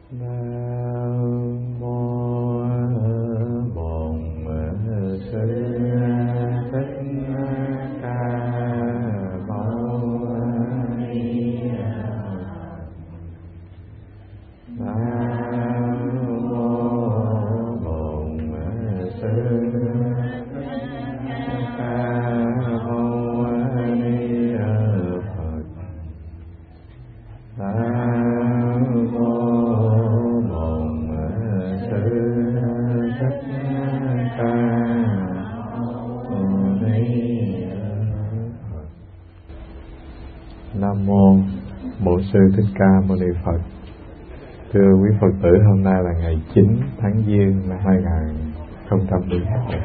Nam mô Bổn Sư Thích Ca Mâu Ni Phật. Nam mô Bổn Sư Thích Ca Mâu Ni Phật. Nam mô Nam mô Bổn Sư Thích Ca Mâu Ni Phật. Thưa quý Phật tử, hôm nay là ngày 9 tháng Giêng năm 2012.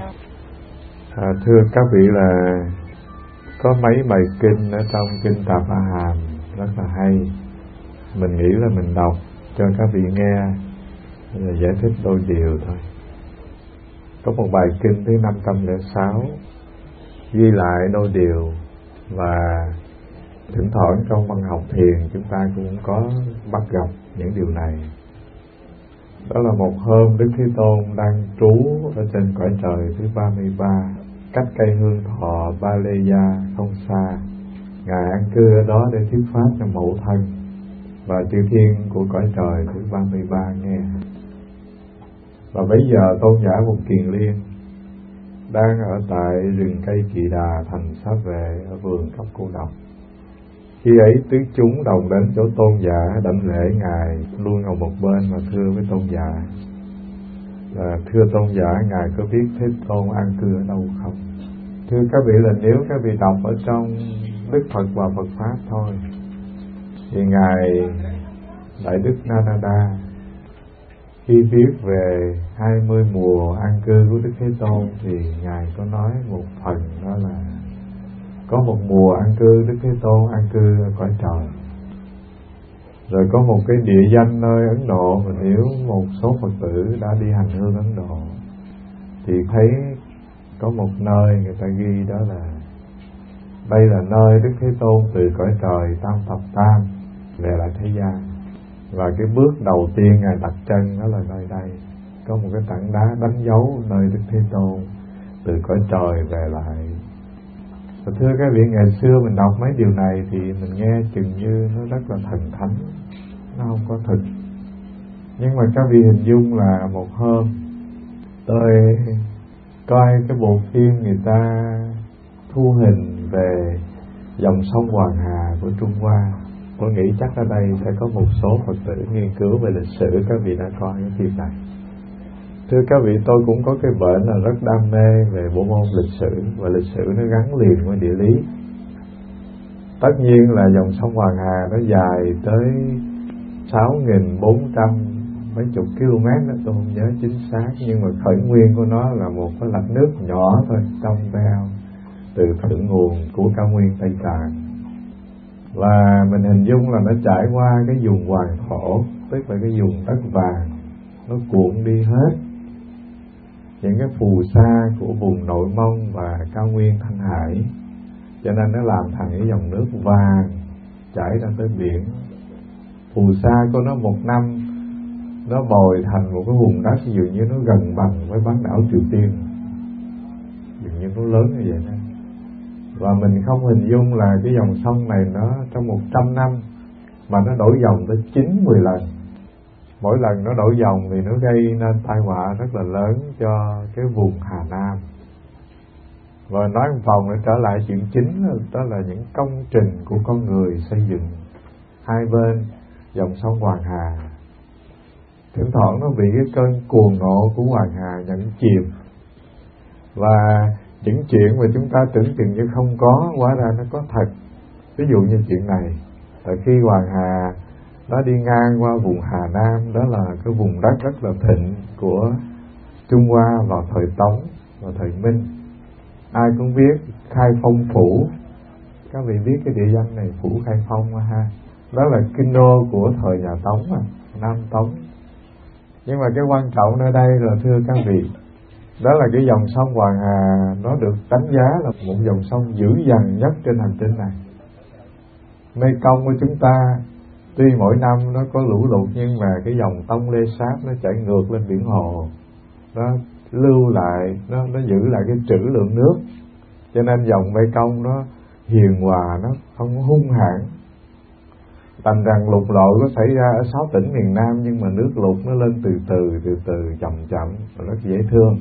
Thưa các vị, là có mấy bài kinh ở trong kinh Tạp A Hàm rất là hay. Mình nghĩ là mình đọc cho các vị nghe và giải thích đôi điều thôi. Có một bài kinh thứ 506 ghi lại đôi điều, và thỉnh thoảng trong văn học thiền chúng ta cũng có bắt gặp những điều này. Đó là một hôm Đức Thế Tôn đang trú ở trên cõi trời thứ 33, cách cây hương thọ Ba Lê Gia không xa. Ngài an cư ở đó để thuyết pháp cho mẫu thân và chư thiên của cõi trời thứ 33 nghe. Và bây giờ Tôn giả Một Kiền Liên đang ở tại rừng cây Kỳ Đà thành Xá Vệ ở vườn Cấp Cô Độc. Khi ấy tứ chúng đồng đến chỗ Tôn giả đảnh lễ ngài, luôn ngồi một bên mà thưa với Tôn giả là: thưa Tôn giả, ngài có biết Thế Tôn an cư ở đâu không? Thưa các vị, là nếu các vị đọc ở trong Đức Phật và Phật Pháp thôi, thì ngài Đại Đức Nanada khi viết về 20 mùa an cư của Đức Thế Tôn thì ngài có nói một phần, đó là có một mùa an cư Đức Thế Tôn an cư ở cõi trời. Rồi có một cái địa danh nơi Ấn Độ, mà nếu một số Phật tử đã đi hành hương Ấn Độ thì thấy có một nơi người ta ghi đó là đây là nơi Đức Thế Tôn từ cõi trời tam thập tam về lại thế gian. Và cái bước đầu tiên ngài đặt chân đó là nơi đây, có một cái tảng đá đánh dấu nơi Đức Thế Tôn từ cõi trời về lại. Và thưa các vị, ngày xưa mình đọc mấy điều này thì mình nghe chừng như nó rất là thần thánh, nó không có thực. Nhưng mà các vị hình dung là một hôm tôi coi cái bộ phim người ta thu hình về dòng sông Hoàng Hà của Trung Hoa. Tôi nghĩ chắc ở đây sẽ có một số Phật tử nghiên cứu về lịch sử, các vị đã coi cái phim này. Thưa các vị, tôi cũng có cái bệnh là rất đam mê về bộ môn lịch sử, và lịch sử nó gắn liền với địa lý. Tất nhiên là dòng sông Hoàng Hà nó dài tới 6.400 mấy chục km đó, tôi không nhớ chính xác, nhưng mà khởi nguyên của nó là một cái lạch nước nhỏ thôi, trong veo từ thượng nguồn của cao nguyên Tây Tạng. Và mình hình dung là nó trải qua cái vùng hoàng thổ, tức là cái vùng đất vàng, nó cuộn đi hết những cái phù sa của vùng Nội Mông và cao nguyên Thanh Hải, cho nên nó làm thành cái dòng nước vàng chảy ra tới biển. Phù sa của nó một năm nó bồi thành một cái vùng đất dường như nó gần bằng với bán đảo Triều Tiên, dường như nó lớn như vậy đó. Và mình không hình dung là cái dòng sông này nó trong 100 năm mà nó đổi dòng tới 90 lần. Mỗi lần nó đổi dòng thì nó gây nên tai họa rất là lớn cho cái vùng Hà Nam. Và nói một vòng để trở lại chuyện chính, đó là những công trình của con người xây dựng hai bên dòng sông Hoàng Hà. Thỉnh thoảng nó bị cái cơn cuồng nộ của Hoàng Hà nhấn chìm, và những chuyện mà chúng ta tưởng chừng như không có, hóa ra nó có thật. Ví dụ như chuyện này, tại khi Hoàng Hà nó đi ngang qua vùng Hà Nam, đó là cái vùng đất rất là thịnh của Trung Hoa vào thời Tống và thời Minh. Ai cũng biết Khai Phong Phủ, các vị biết cái địa danh này, Phủ Khai Phong ha, đó là kinh đô của thời nhà Tống, Nam Tống. Nhưng mà cái quan trọng nơi đây là, thưa các vị, đó là cái dòng sông Hoàng Hà nó được đánh giá là một dòng sông dữ dằn nhất trên hành tinh này. Mê Công của chúng ta Tuy mỗi năm nó có lũ lụt nhưng mà cái dòng Tông Lê Sáp nó chảy ngược lên biển hồ, nó lưu lại, nó giữ lại cái trữ lượng nước, cho nên dòng Mê Công nó hiền hòa, nó không có hung hãn. Thành rằng lụt lội có xảy ra ở 6 tỉnh miền Nam, nhưng mà nước lụt nó lên từ từ, chậm chậm, rất dễ thương.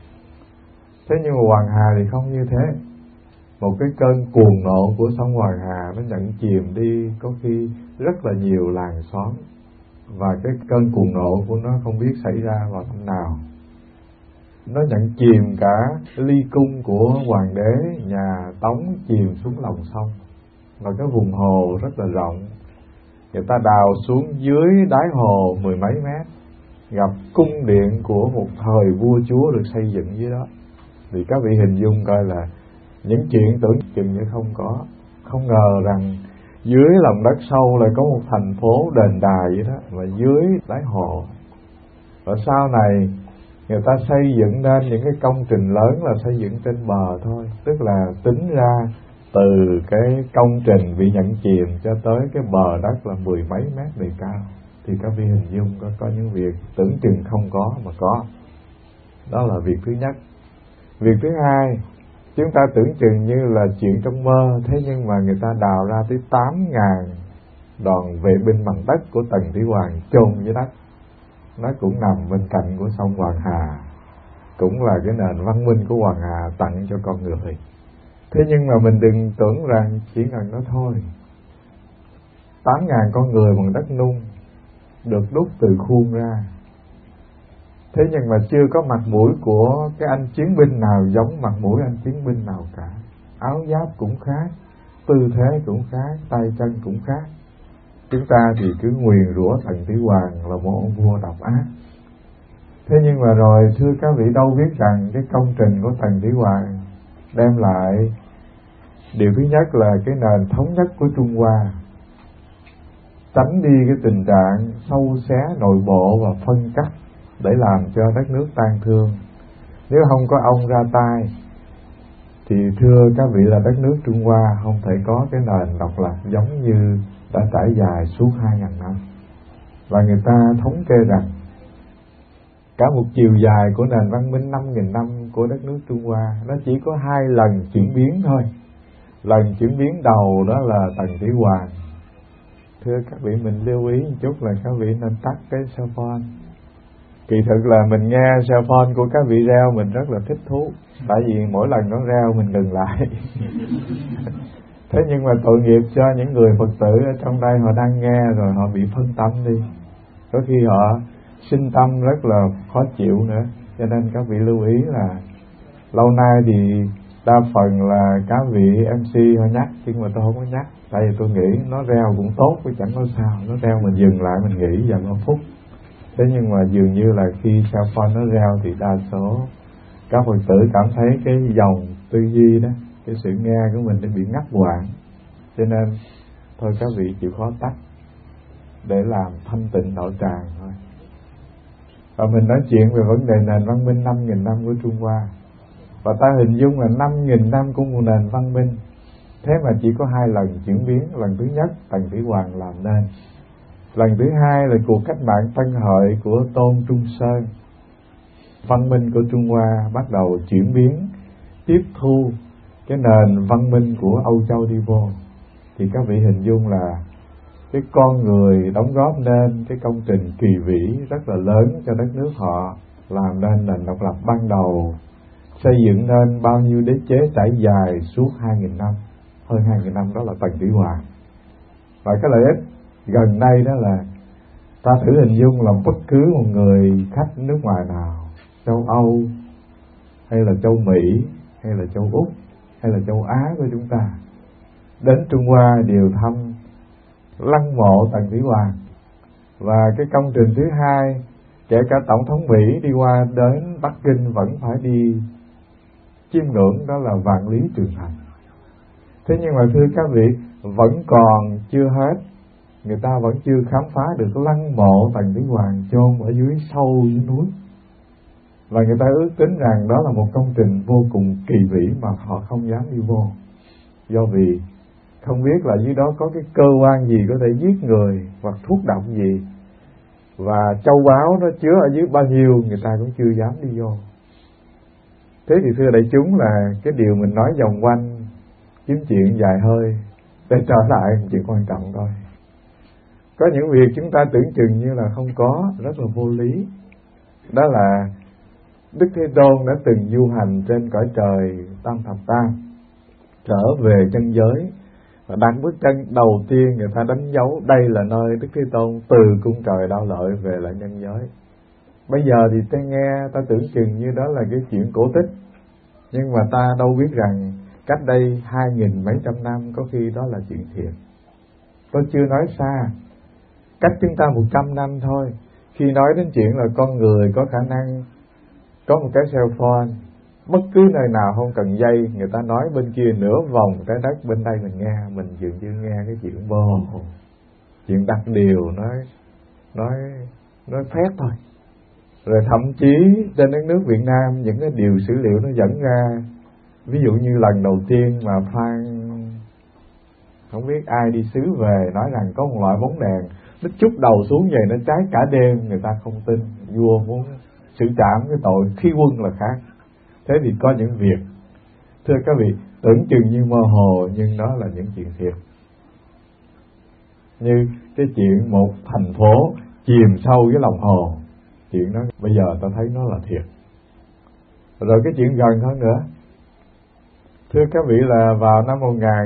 Thế nhưng mà Hoàng Hà thì không như thế. Một cái cơn cuồng nộ của sông Hoàng Hà nó nhận chìm đi có khi rất là nhiều làng xóm, và cái cơn cuồng nộ của nó không biết xảy ra vào năm nào. Nó nhận chìm cả ly cung của hoàng đế nhà Tống chìm xuống lòng sông, và cái vùng hồ rất là rộng. Người ta đào xuống dưới đáy hồ 10 mấy mét, gặp cung điện của một thời vua chúa được xây dựng dưới đó. Thì các vị hình dung coi là những chuyện tưởng chừng như không có. Không ngờ rằng dưới lòng đất sâu lại có một thành phố đền đài vậy đó, mà dưới đáy hồ. Và sau này người ta xây dựng nên những cái công trình lớn là xây dựng trên bờ thôi, tức là tính ra từ cái công trình bị nhận chìm cho tới cái bờ đất là 10 mấy mét bề cao. Thì các vị hình dung có những việc tưởng chừng không có mà có. Đó là việc thứ nhất. Việc thứ hai, chúng ta tưởng chừng như là chuyện trong mơ, thế nhưng mà người ta đào ra tới 8.000 đoàn vệ binh bằng đất của Tần Thủy Hoàng chôn dưới đất. Nó cũng nằm bên cạnh của sông Hoàng Hà, cũng là cái nền văn minh của Hoàng Hà tặng cho con người. Thế nhưng mà mình đừng tưởng rằng chỉ cần đó thôi. 8.000 con người bằng đất nung được đúc từ khuôn ra. Thế nhưng mà chưa có mặt mũi của cái anh chiến binh nào giống mặt mũi anh chiến binh nào cả. Áo giáp cũng khác, tư thế cũng khác, tay chân cũng khác. Chúng ta thì cứ nguyền rủa Tần Thủy Hoàng là một ông vua độc ác. Thế nhưng mà rồi thưa các vị đâu biết rằng cái công trình của Tần Thủy Hoàng đem lại điều thứ nhất là cái nền thống nhất của Trung Hoa, tránh đi cái tình trạng sâu xé nội bộ và phân cắt để làm cho đất nước tan thương. Nếu không có ông ra tay thì thưa các vị là đất nước Trung Hoa không thể có cái nền độc lập giống như đã trải dài suốt 2.000 năm. Và người ta thống kê rằng cả một chiều dài của nền văn minh 5.000 năm của đất nước Trung Hoa nó chỉ có 2 lần chuyển biến thôi. Lần chuyển biến đầu đó là Tần Thủy Hoàng. Thưa các vị, mình lưu ý một chút là các vị nên tắt cái cell phone. Kỳ thực là mình nghe cell phone của các vị reo mình rất là thích thú, tại vì mỗi lần nó reo mình ngừng lại. Thế nhưng mà tội nghiệp cho những người Phật tử ở trong đây, họ đang nghe rồi họ bị phân tâm đi, có khi họ sinh tâm rất là khó chịu nữa. Cho nên các vị lưu ý là lâu nay thì đa phần là các vị MC họ nhắc, nhưng mà tôi không có nhắc, tại vì tôi nghĩ nó reo cũng tốt, chứ chẳng có sao. Nó reo mình dừng lại mình nghỉ vài phút. Thế nhưng mà dường như là khi cell phone nó reo thì đa số các Phật tử cảm thấy cái dòng tư duy đó, cái sự nghe của mình nó bị ngắt quãng. Cho nên thôi các vị chịu khó tắt để làm thanh tịnh đạo tràng thôi. Và mình nói chuyện về vấn đề nền văn minh 5.000 năm của Trung Hoa. Và ta hình dung là 5.000 năm của một nền văn minh, thế mà chỉ có 2 lần chuyển biến. Lần thứ nhất Tần Thủy Hoàng làm nên, lần thứ hai là cuộc cách mạng Tân Hợi của Tôn Trung Sơn. Văn minh của Trung Hoa bắt đầu chuyển biến, tiếp thu cái nền văn minh của Âu Châu đi vô. Thì các vị hình dung là cái con người đóng góp nên cái công trình kỳ vĩ rất là lớn cho đất nước họ, làm nên nền độc lập ban đầu, xây dựng nên bao nhiêu đế chế trải dài suốt 2.000 năm, hơn 2.000 năm, đó là Tần Thủy Hoàng. Và cái lợi ích gần đây đó là ta thử hình dung là bất cứ một người khách nước ngoài nào, châu Âu hay là châu Mỹ hay là châu Úc hay là châu Á của chúng ta đến Trung Hoa đều thăm lăng mộ Tần Thủy Hoàng. Và cái công trình thứ hai, kể cả Tổng thống Mỹ đi qua đến Bắc Kinh vẫn phải đi chiêm ngưỡng, đó là Vạn Lý Trường Thành. Thế nhưng mà thưa các vị, vẫn còn chưa hết, người ta vẫn chưa khám phá được lăng mộ Tần Thủy Hoàng chôn ở dưới sâu dưới núi. Và người ta ước tính rằng đó là một công trình vô cùng kỳ vĩ mà họ không dám đi vô. Do vì không biết là dưới đó có cái cơ quan gì có thể giết người hoặc thuốc độc gì, và châu báu nó chứa ở dưới bao nhiêu người ta cũng chưa dám đi vô. Thế thì thưa đại chúng, là cái điều mình nói vòng quanh kiếm chuyện dài hơi để trở lại một chuyện quan trọng thôi. Có những việc chúng ta tưởng chừng như là không có, rất là vô lý. Đó là Đức Thế Tôn đã từng du hành trên cõi trời tam thập tam, trở về chân giới, và đặt bước chân đầu tiên người ta đánh dấu đây là nơi Đức Thế Tôn từ cung trời Đao Lợi về lại nhân giới. Bây giờ thì ta nghe, ta tưởng chừng như đó là cái chuyện cổ tích, nhưng mà ta đâu biết rằng cách đây 2000 mấy trăm năm có khi đó là chuyện thiệt. Tôi chưa nói xa, cách chúng ta 100 năm thôi, khi nói đến chuyện là con người có khả năng có một cái cell phone, bất cứ nơi nào không cần dây, người ta nói bên kia nửa vòng trái đất, bên đây mình nghe, mình dường như nghe cái chuyện mơ hồ, chuyện đặc điều, nói phép thôi. Rồi thậm chí trên đất nước Việt Nam, những cái điều sử liệu nó dẫn ra, ví dụ như lần đầu tiên mà Phan không biết ai đi xứ về nói rằng có một loại bóng đèn nó chúc đầu xuống vậy nó cháy cả đêm, người ta không tin. Vua muốn xử trảm cái tội khi quân là khác. Thế thì có những việc, thưa các vị, tưởng chừng như mơ hồ nhưng đó là những chuyện thiệt. Như cái chuyện một thành phố chìm sâu dưới lòng hồ, chuyện đó bây giờ ta thấy nó là thiệt. Rồi cái chuyện gần hơn nữa, thưa các vị, là vào năm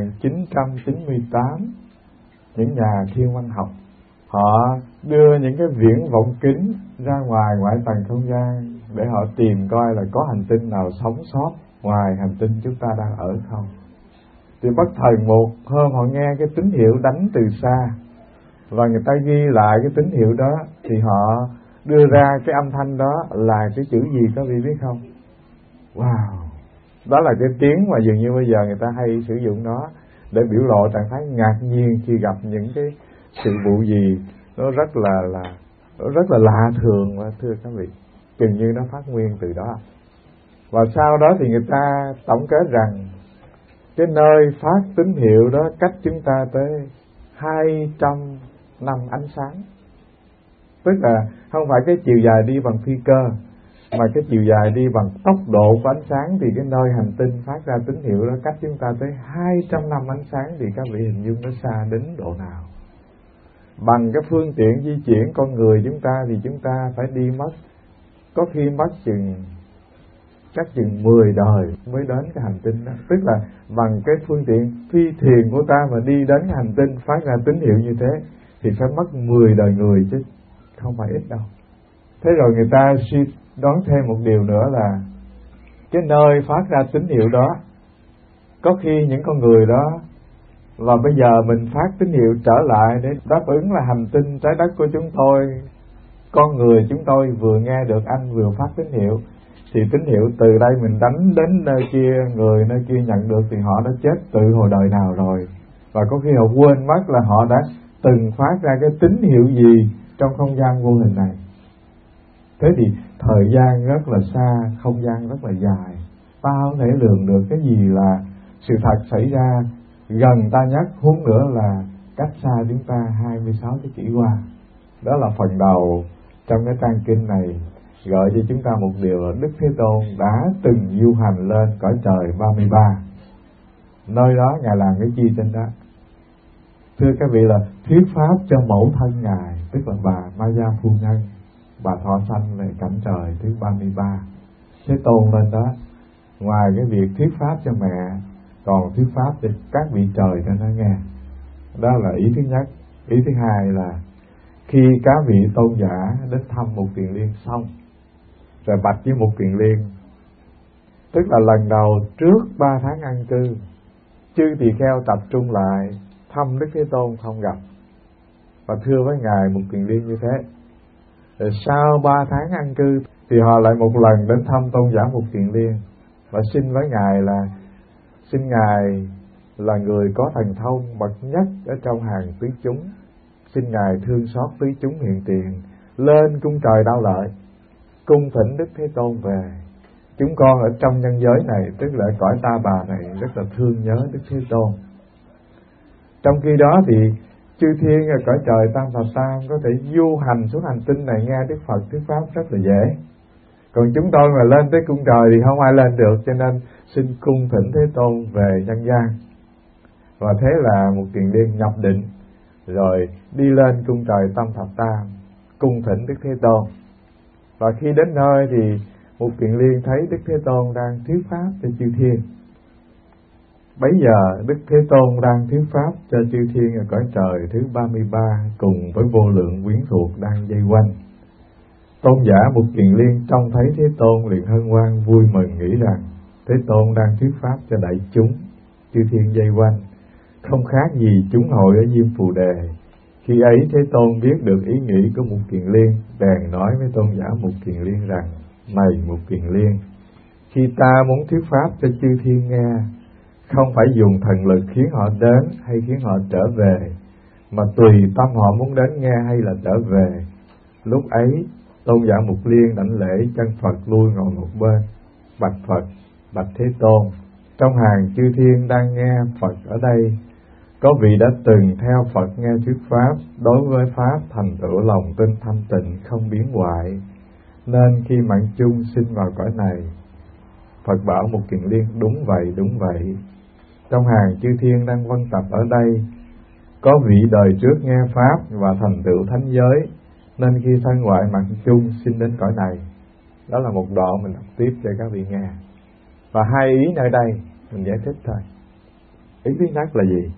1998, những nhà thiên văn học họ đưa những cái viễn vọng kính ra ngoài ngoại tầng không gian để họ tìm coi là có hành tinh nào sống sót ngoài hành tinh chúng ta đang ở không. Thì bất thần một hôm họ nghe cái tín hiệu đánh từ xa, và người ta ghi lại cái tín hiệu đó, thì họ đưa ra cái âm thanh đó là cái chữ gì các vị biết không? Wow! Đó là cái tiếng mà dường như bây giờ người ta hay sử dụng nó để biểu lộ trạng thái ngạc nhiên khi gặp những cái sự vụ gì nó rất là lạ thường, mà thưa các vị, chừng như nó phát nguyên từ đó. Và sau đó thì người ta tổng kết rằng cái nơi phát tín hiệu đó cách chúng ta tới 200 năm ánh sáng. Tức là không phải cái chiều dài đi bằng phi cơ, mà cái chiều dài đi bằng tốc độ của ánh sáng, thì cái nơi hành tinh phát ra tín hiệu đó cách chúng ta tới 200 năm ánh sáng, thì các vị hình dung nó xa đến độ nào. Bằng cái phương tiện di chuyển con người chúng ta thì chúng ta phải đi mất, có khi mất chắc chừng 10 đời mới đến cái hành tinh đó. Tức là bằng cái phương tiện phi thuyền của ta mà đi đến hành tinh phát ra tín hiệu như thế thì phải mất 10 đời người chứ không phải ít đâu. Thế rồi người ta suy đoán thêm một điều nữa là cái nơi phát ra tín hiệu đó, có khi những con người đó, và bây giờ mình phát tín hiệu trở lại để đáp ứng là hành tinh trái đất của chúng tôi, con người chúng tôi vừa nghe được anh vừa phát tín hiệu, thì tín hiệu từ đây mình đánh đến nơi kia, người nơi kia nhận được thì họ đã chết từ hồi đời nào rồi, và có khi họ quên mất là họ đã từng phát ra cái tín hiệu gì trong không gian vô hình này. Thế thì thời gian rất là xa, không gian rất là dài, ta không thể lường được cái gì là sự thật xảy ra gần ta nhất, huống nữa là cách xa chúng ta 26 thế kỷ qua. Đó là phần đầu trong cái trang kinh này, gợi cho chúng ta một điều là Đức Thế Tôn đã từng du hành lên cõi trời 33. Nơi đó Ngài làm cái chi trên đó? Thưa các vị, là thuyết pháp cho mẫu thân Ngài, tức là bà Maya Phu Nhân, bà thọ sanh về cảnh trời thứ 33. Thế Tôn lên đó, ngoài cái việc thuyết pháp cho mẹ, còn thuyết pháp cho các vị trời cho nó nghe. Đó là ý thứ nhất. Ý thứ hai là khi các vị tôn giả đến thăm Mục Kiền Liên xong, rồi bạch với Mục Kiền Liên, tức là lần đầu trước 3 tháng an cư, chư tỳ kheo tập trung lại thăm Đức Thế Tôn không gặp, và thưa với Ngài Mục Kiền Liên như thế. Rồi sau 3 tháng an cư thì họ lại một lần đến thăm tôn giả Mục Kiền Liên và xin với Ngài là xin Ngài là người có thần thông bậc nhất ở trong hàng tứ chúng, xin Ngài thương xót tứ chúng hiện tiền, lên cung trời Đao Lợi, cung thỉnh Đức Thế Tôn về. Chúng con ở trong nhân giới này, tức là cõi ta bà này, rất là thương nhớ Đức Thế Tôn. Trong khi đó thì chư thiên ở cõi trời tam thập tam có thể du hành xuống hành tinh này nghe Đức Phật thuyết pháp rất là dễ. Còn chúng tôi mà lên tới cung trời thì không ai lên được, cho nên xin cung thỉnh Thế Tôn về nhân gian. Và thế là một Kiền Liên nhập định, rồi đi lên cung trời tam thập tam cung thỉnh Đức Thế Tôn. Và khi đến nơi thì một Kiền Liên thấy Đức Thế Tôn đang thuyết pháp cho chư thiên. Bấy giờ Đức Thế Tôn đang thuyết pháp cho chư thiên ở cõi trời thứ 33 cùng với vô lượng quyến thuộc đang vây quanh. Tôn giả Mục Kiền Liên trông thấy Thế Tôn liền hân hoan vui mừng, nghĩ rằng Thế Tôn đang thuyết pháp cho đại chúng, chư thiên vây quanh, không khác gì chúng hội ở Diêm Phù Đề. Khi ấy Thế Tôn biết được ý nghĩ của Mục Kiền Liên, bèn nói với Tôn giả Mục Kiền Liên rằng: Này Mục Kiền Liên, khi ta muốn thuyết pháp cho chư thiên nghe, không phải dùng thần lực khiến họ đến hay khiến họ trở về, mà tùy tâm họ muốn đến nghe hay là trở về. Lúc ấy Tôn giả Mục Liên đảnh lễ chân Phật lui ngồi một bên, bạch Phật: Bạch Thế Tôn, trong hàng chư thiên đang nghe Phật ở đây, có vị đã từng theo Phật nghe thuyết pháp, đối với pháp thành tựu lòng tin thanh tịnh không biến hoại, nên khi mạng chung sinh vào cõi này. Phật bảo Mục Kiền Liên: Đúng vậy, đúng vậy. Trong hàng chư thiên đang vân tập ở đây, có vị đời trước nghe pháp và thành tựu thánh giới, nên khi thân ngoại mạng chung sinh đến cõi này. Đó là một đoạn mình đọc tiếp cho các vị nghe. Và hai ý nơi đây mình giải thích thôi. Ý thứ nhất là gì?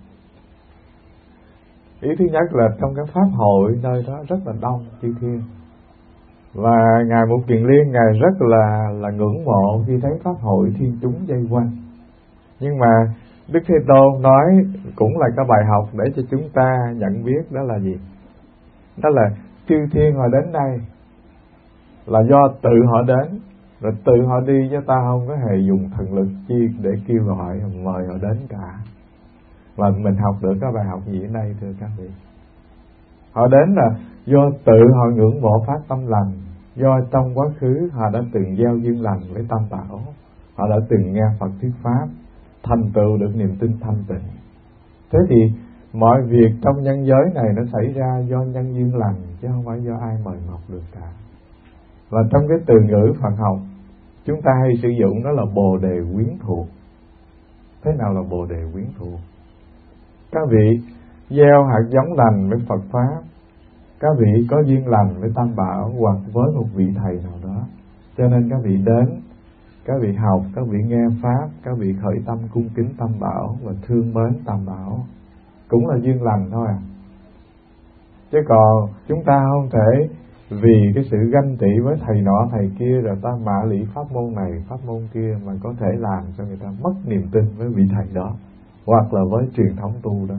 Ý thứ nhất là trong cái pháp hội nơi đó rất là đông chư thiên, và ngài Mục Kiền Liên ngài rất là ngưỡng mộ khi thấy pháp hội thiên chúng vây quanh. Nhưng mà Đức Thế Tôn nói cũng là cái bài học để cho chúng ta nhận biết, đó là gì? Đó là chư thiên họ đến đây là do tự họ đến, rồi tự họ đi, chứ ta không có hề dùng thần lực chi để kêu gọi mời họ đến cả. Và mình học được cái bài học gì ở đây thưa các vị? Họ đến là do tự họ ngưỡng mộ phát tâm lành, do trong quá khứ họ đã từng gieo duyên lành với Tam Bảo, họ đã từng nghe Phật thuyết pháp, thành tựu được niềm tin thanh tịnh. Thế thì mọi việc trong nhân giới này nó xảy ra do nhân duyên lành, chứ không phải do ai mời mọc được cả. Và trong cái từ ngữ Phật học chúng ta hay sử dụng đó là bồ đề quyến thuộc. Thế nào là bồ đề quyến thuộc? Các vị gieo hạt giống lành với Phật pháp, các vị có duyên lành với Tam Bảo hoặc với một vị thầy nào đó, cho nên các vị đến, các vị học, các vị nghe pháp, các vị khởi tâm cung kính Tam Bảo và thương mến Tam Bảo, cũng là duyên lành thôi à. Chứ còn chúng ta không thể vì cái sự ganh tị với thầy nọ thầy kia rồi ta mạ lị pháp môn này pháp môn kia mà có thể làm cho người ta mất niềm tin với vị thầy đó hoặc là với truyền thống tu đó.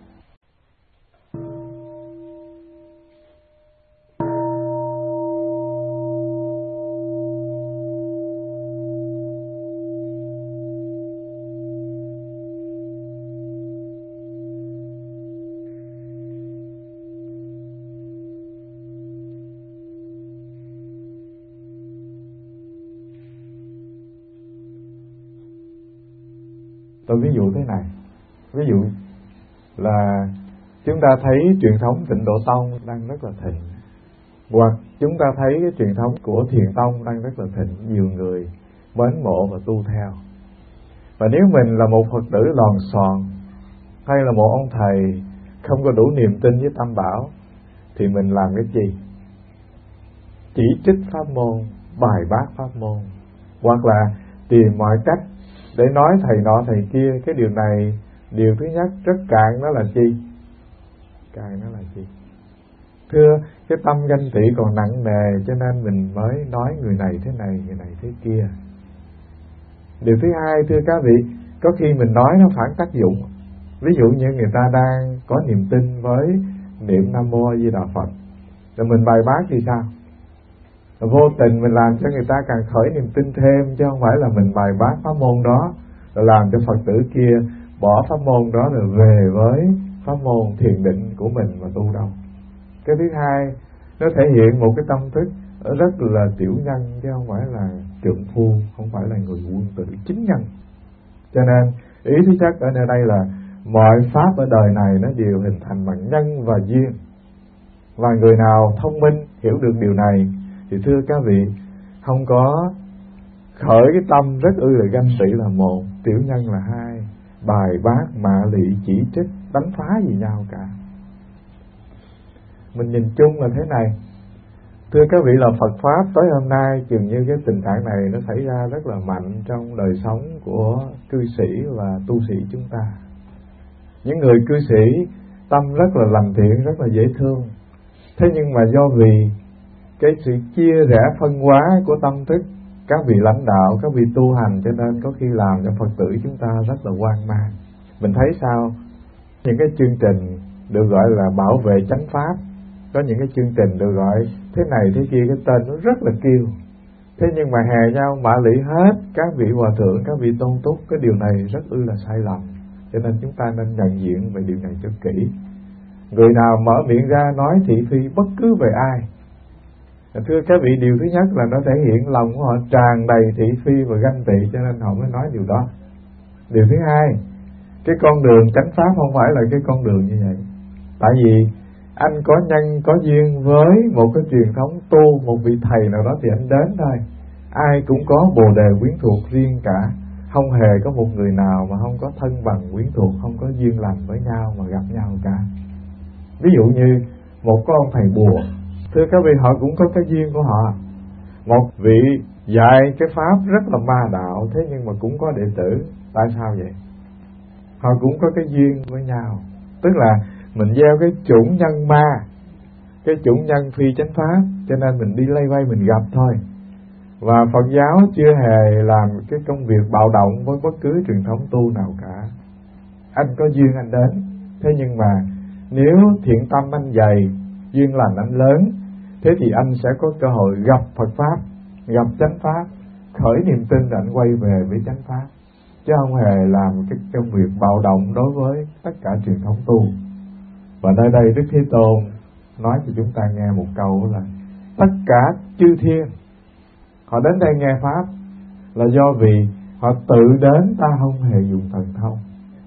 Tôi ví dụ thế này, ví dụ là chúng ta thấy truyền thống Tịnh Độ Tông đang rất là thịnh, hoặc chúng ta thấy cái truyền thống của Thiền Tông đang rất là thịnh, nhiều người mến mộ và tu theo. Và nếu mình là một Phật tử lòn xòn hay là một ông thầy không có đủ niềm tin với Tam Bảo thì mình làm cái gì? Chỉ trích pháp môn, bài bác pháp môn, hoặc là tìm mọi cách để nói thầy nọ thầy kia. Cái điều này, điều thứ nhất rất cạn, đó là chi? Cạn đó là chi? Thưa, cái tâm ganh tị còn nặng nề cho nên mình mới nói người này thế này, người này thế kia. Điều thứ hai, thưa các vị, có khi mình nói nó phản tác dụng. Ví dụ như người ta đang có niềm tin với niệm Nam Mô A Di Đà Phật, rồi mình bài bác thì sao? Vô tình mình làm cho người ta càng khởi niềm tin thêm, chứ không phải là mình bài bác pháp môn đó rồi làm cho Phật tử kia bỏ pháp môn đó rồi về với pháp môn thiền định của mình mà tu đâu. Cái thứ hai, nó thể hiện một cái tâm thức rất là tiểu nhân, chứ không phải là trượng phu, không phải là người quân tử chính nhân. Cho nên ý thứ nhất ở nơi đây là mọi pháp ở đời này nó đều hình thành bằng nhân và duyên. Và người nào thông minh hiểu được điều này thì thưa các vị, không có khởi cái tâm rất là ganh tị là một, tiểu nhân là hai, bài bác mạ lị chỉ trích đánh phá gì nhau cả. Mình nhìn chung là thế này. Thưa các vị, là Phật Pháp tới hôm nay dường như cái tình trạng này nó xảy ra rất là mạnh trong đời sống của cư sĩ và tu sĩ chúng ta. Những người cư sĩ tâm rất là lành thiện, rất là dễ thương. Thế nhưng mà do vì cái sự chia rẽ phân hóa của tâm thức các vị lãnh đạo, các vị tu hành, cho nên có khi làm cho Phật tử chúng ta rất là hoang mang. Mình thấy sao? Những cái chương trình được gọi là bảo vệ chánh pháp, có những cái chương trình được gọi thế này thế kia, cái tên nó rất là kêu. Thế nhưng mà hè nhau mã lị hết các vị hòa thượng, các vị tôn túc. Cái điều này rất là sai lầm. Cho nên chúng ta nên nhận diện về điều này cho kỹ. Người nào mở miệng ra nói thị phi bất cứ về ai, thưa các vị, điều thứ nhất là nó thể hiện lòng của họ tràn đầy thị phi và ganh tị, cho nên họ mới nói điều đó. Điều thứ hai, cái con đường chánh pháp không phải là cái con đường như vậy. Tại vì anh có nhân có duyên với một cái truyền thống tu, một vị thầy nào đó thì anh đến thôi. Ai cũng có bồ đề quyến thuộc riêng cả. Không hề có một người nào mà không có thân bằng quyến thuộc, không có duyên lành với nhau mà gặp nhau cả. Ví dụ như một có ông thầy bùa, thưa các vị, họ cũng có cái duyên của họ. Một vị dạy cái pháp rất là ma đạo, thế nhưng mà cũng có đệ tử. Tại sao vậy? Họ cũng có cái duyên với nhau. Tức là mình gieo cái chủng nhân ma, cái chủng nhân phi chánh pháp, cho nên mình đi lây vay mình gặp thôi. Và Phật giáo chưa hề làm cái công việc bạo động với bất cứ truyền thống tu nào cả. Anh có duyên anh đến, thế nhưng mà nếu thiện tâm anh dày, duyên lành anh lớn, thế thì anh sẽ có cơ hội gặp Phật Pháp, gặp chánh Pháp, khởi niềm tin rồi anh quay về với chánh Pháp. Chứ không hề làm cái công việc bạo động đối với tất cả truyền thống tu. Và nơi đây Đức Thế Tôn nói cho chúng ta nghe một câu là tất cả chư thiên họ đến đây nghe Pháp là do vì họ tự đến, ta không hề dùng thần thông.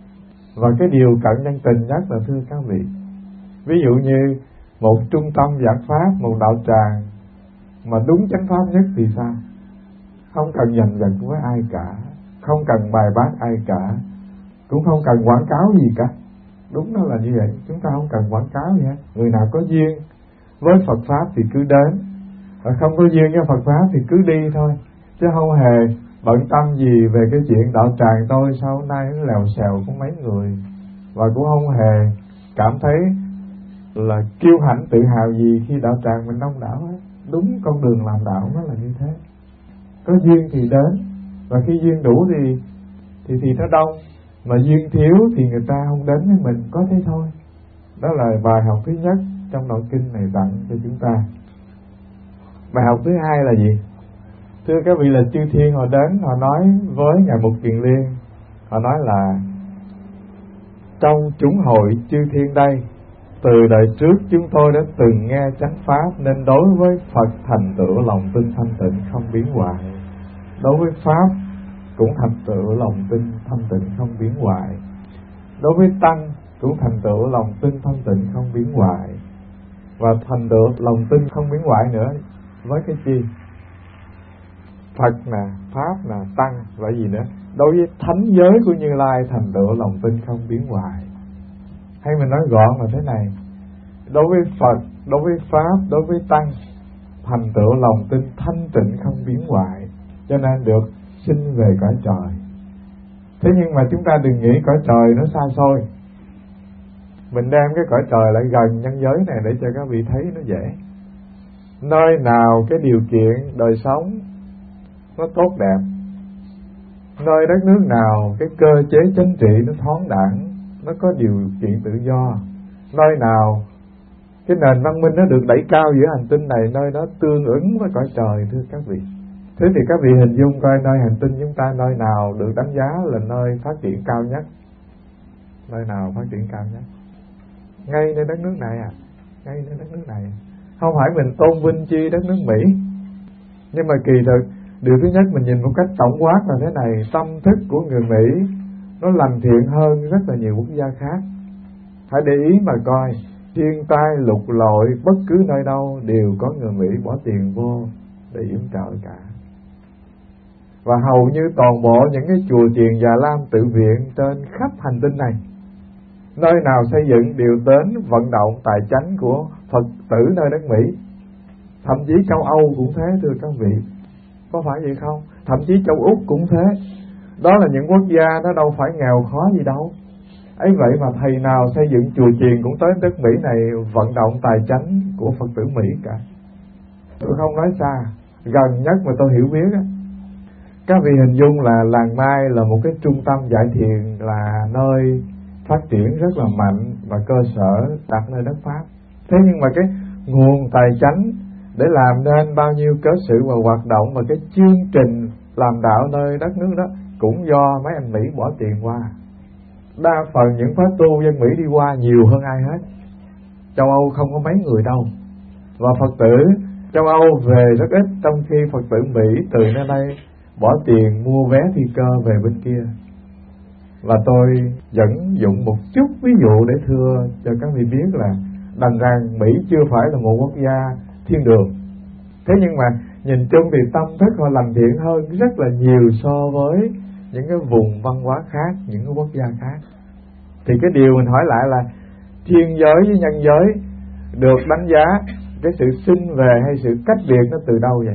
Và cái điều cận nhân tình nhất là thưa các vị, ví dụ như một trung tâm giảng Pháp, một đạo tràng mà đúng chánh Pháp nhất thì sao? Không cần giành giật với ai cả, không cần bài bác ai cả, cũng không cần quảng cáo gì cả. Đúng nó là như vậy, chúng ta không cần quảng cáo gì hết. Người nào có duyên với Phật Pháp thì cứ đến, và không có duyên với Phật Pháp thì cứ đi thôi. Chứ không hề bận tâm gì về cái chuyện đạo tràng tôi sao hôm nay nó lèo xèo có mấy người. Và cũng không hề cảm thấy là kiêu hãnh tự hào gì khi đạo tràng mình đông đảo hết. Đúng con đường làm đạo nó là như thế. Có duyên thì đến, và khi duyên đủ thì nó đông. Mà duyên thiếu thì người ta không đến với mình, có thế thôi. Đó là bài học thứ nhất trong nội kinh này tặng cho chúng ta. Bài học thứ hai là gì? Thưa các vị, là chư thiên họ đến, họ nói với Ngài Mục Kiền Liên, họ nói là trong chúng hội chư thiên đây, từ đời trước chúng tôi đã từng nghe chánh Pháp, nên đối với Phật thành tựu lòng tin thanh tịnh không biến hoại. Đối với Pháp cũng thành tựu lòng tin thanh tịnh không biến hoại. Đối với Tăng cũng thành tựu lòng tin thanh tịnh không biến hoại. Và thành tựu lòng tin không biến hoại nữa với cái chi? Phật nè, Pháp nè, Tăng và gì nữa? Đối với thánh giới của Như Lai thành tựu lòng tin không biến hoại. Hay mình nói gọn là thế này: đối với Phật, đối với Pháp, đối với Tăng thành tựu lòng tin thanh tịnh không biến hoại, cho nên được sinh về cõi trời. Thế nhưng mà chúng ta đừng nghĩ cõi trời nó xa xôi. Mình đem cái cõi trời lại gần nhân giới này để cho các vị thấy nó dễ. Nơi nào cái điều kiện đời sống nó tốt đẹp, nơi đất nước nào cái cơ chế chính trị nó thoáng đẳng, nó có điều kiện tự do, nơi nào cái nền văn minh nó được đẩy cao giữa hành tinh này, nơi đó tương ứng với cõi trời. Thưa các vị, thế thì các vị hình dung coi nơi hành tinh chúng ta nơi nào được đánh giá là nơi phát triển cao nhất? Nơi nào phát triển cao nhất? Ngay nơi đất nước này à? Ngay nơi đất nước này. Không phải mình tôn vinh chi đất nước Mỹ, nhưng mà kỳ thực điều thứ nhất mình nhìn một cách tổng quát là thế này: tâm thức của người Mỹ nó lành thiện hơn rất là nhiều quốc gia khác. Hãy để ý mà coi, thiên tai lục lội bất cứ nơi đâu đều có người Mỹ bỏ tiền vô để yểm trợ cả. Và hầu như toàn bộ những cái chùa chiền Già Lam tự viện trên khắp hành tinh này, nơi nào xây dựng đều đến vận động tài chánh của Phật tử nơi đất Mỹ. Thậm chí châu Âu cũng thế thưa các vị, có phải vậy không? Thậm chí châu Úc cũng thế. Đó là những quốc gia nó đâu phải nghèo khó gì đâu. Ấy vậy mà thầy nào xây dựng chùa chiền cũng tới đất Mỹ này vận động tài chánh của Phật tử Mỹ cả. Tôi không nói xa, gần nhất mà tôi hiểu biết á, các vị hình dung là làng Mai là một cái trung tâm dạy thiền, là nơi phát triển rất là mạnh và cơ sở đặt nơi đất Pháp. Thế nhưng mà cái nguồn tài chánh để làm nên bao nhiêu cớ sự và hoạt động và cái chương trình làm đạo nơi đất nước đó cũng do mấy anh Mỹ bỏ tiền qua. Đa phần những khóa tu dân Mỹ đi qua nhiều hơn ai hết. Châu Âu không có mấy người đâu. Và Phật tử châu Âu về rất ít, trong khi Phật tử Mỹ từ nơi đây bỏ tiền mua vé phi cơ về bên kia. Và tôi dẫn dụng một chút ví dụ để thưa cho các vị biết là đành rằng Mỹ chưa phải là một quốc gia thiên đường. Thế nhưng mà nhìn chung thì tâm thức họ lành thiện hơn rất là nhiều so với những cái vùng văn hóa khác, những cái quốc gia khác. Thì cái điều mình hỏi lại là thiên giới với nhân giới được đánh giá cái sự sinh về hay sự cách biệt nó từ đâu vậy?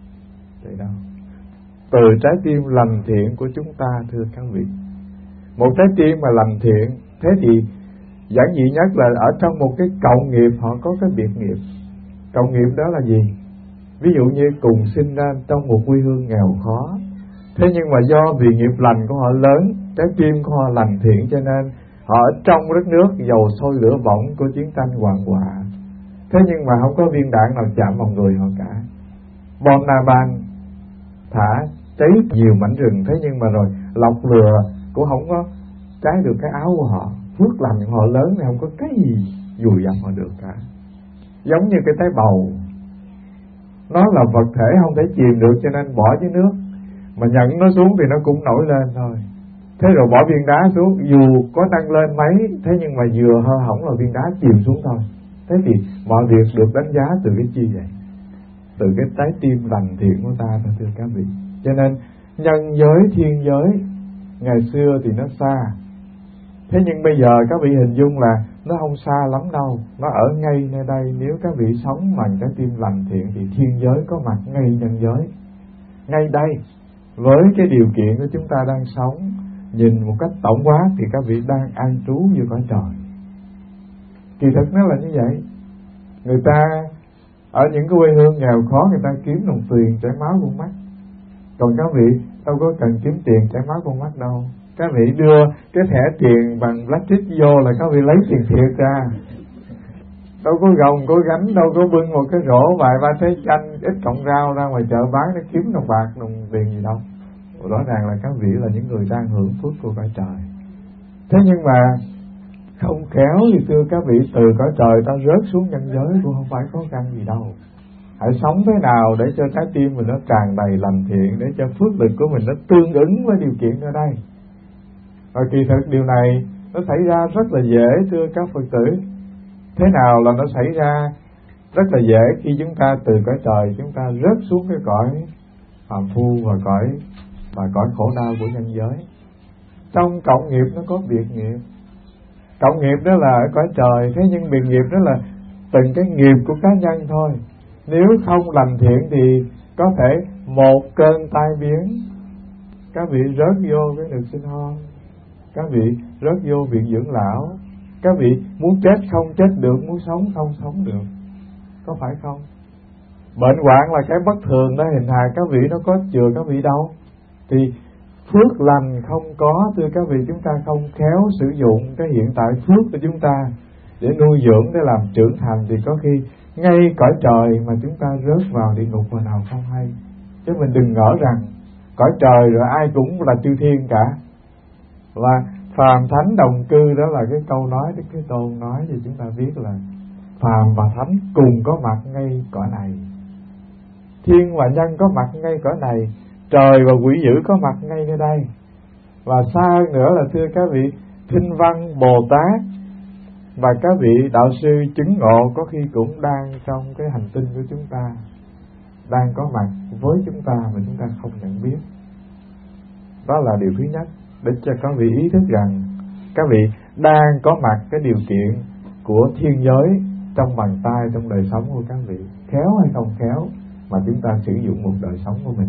Từ đâu? Từ trái tim lành thiện của chúng ta thưa các vị. Một trái tim mà lành thiện, thế thì giản dị nhất là ở trong một cái cộng nghiệp họ có cái biệt nghiệp. Cộng nghiệp đó là gì? Ví dụ như cùng sinh ra trong một quê hương nghèo khó, thế nhưng mà do vì nghiệp lành của họ lớn, trái tim của họ lành thiện, cho nên họ ở trong đất nước dầu sôi lửa bỏng của chiến tranh hoàng họa, thế nhưng mà không có viên đạn nào chạm vào người họ cả. Bom Naban thả cháy nhiều mảnh rừng, thế nhưng mà rồi lọc lừa cũng không có cháy được cái áo của họ. Phước lành của họ lớn này không có cái gì vùi dập họ được cả. Giống như cái tế bào, nó là vật thể không thể chìm được cho nên bỏ dưới nước, mà nhận nó xuống thì nó cũng nổi lên thôi. Thế rồi bỏ viên đá xuống, dù có nâng lên mấy, thế nhưng mà vừa hơ hỏng là viên đá chìm xuống thôi. Thế thì mọi việc được đánh giá từ cái chi vậy? Từ cái trái tim lành thiện của ta thôi thưa các vị. Cho nên nhân giới, thiên giới ngày xưa thì nó xa, thế nhưng bây giờ các vị hình dung là nó không xa lắm đâu, nó ở ngay nơi đây. Nếu các vị sống bằng trái tim lành thiện thì thiên giới có mặt ngay nhân giới, ngay đây. Với cái điều kiện của chúng ta đang sống, nhìn một cách tổng quát thì các vị đang an trú giữa cõi trời. Kỳ thực nó là như vậy. Người ta ở những cái quê hương nghèo khó, người ta kiếm đồng tiền chảy máu con mắt. Còn các vị đâu có cần kiếm tiền chảy máu con mắt đâu. Các vị đưa cái thẻ tiền bằng plastic vô là các vị lấy tiền thiệt ra. Đâu có gồng, có gánh, đâu có bưng một cái rổ vài ba trái chanh, ít cọng rau ra ngoài chợ bán để kiếm đồng bạc, đồng tiền gì đâu. Rõ ràng là các vị là những người đang hưởng phước của cõi trời. Thế nhưng mà không khéo thì thưa các vị, từ cõi trời ta rớt xuống nhân giới cũng không phải khó khăn gì đâu. Hãy sống thế nào để cho trái tim mình nó tràn đầy lành thiện, để cho phước lực của mình nó tương ứng với điều kiện ở đây. Và kỳ thực điều này nó xảy ra rất là dễ thưa các Phật tử. Thế nào là nó xảy ra rất là dễ? Khi chúng ta từ cõi trời chúng ta rớt xuống cái cõi phàm phu và cõi khổ đau của nhân giới. Trong cộng nghiệp nó có biệt nghiệp. Cộng nghiệp đó là ở cõi trời, thế nhưng biệt nghiệp đó là từng cái nghiệp của cá nhân thôi. Nếu không lành thiện thì có thể một cơn tai biến, các vị rớt vô cái được sinh hon, các vị rớt vô viện dưỡng lão, các vị muốn chết không chết được, muốn sống không sống được, có phải không? Bệnh hoạn là cái bất thường đó hình hài các vị, nó có chừa các vị đâu. Thì phước lành không có thưa các vị, chúng ta không khéo sử dụng cái hiện tại phước của chúng ta để nuôi dưỡng, để làm trưởng thành, thì có khi ngay cõi trời mà chúng ta rớt vào địa ngục mà nào không hay. Chứ mình đừng ngỡ rằng cõi trời rồi ai cũng là chư thiên cả. Và phàm thánh đồng cư, đó là cái câu nói Đức Thế Tôn nói thì chúng ta biết là phàm và thánh cùng có mặt ngay cõi này, thiên và nhân có mặt ngay cõi này, trời và quỷ dữ có mặt ngay nơi đây. Và xa hơn nữa là thưa các vị Thinh Văn Bồ Tát và các vị đạo sư chứng ngộ có khi cũng đang trong cái hành tinh của chúng ta, đang có mặt với chúng ta mà chúng ta không nhận biết. Đó là điều thứ nhất, để cho các vị ý thức rằng các vị đang có mặt cái điều kiện của thiên giới trong bàn tay, trong đời sống của các vị, khéo hay không khéo mà chúng ta sử dụng một đời sống của mình.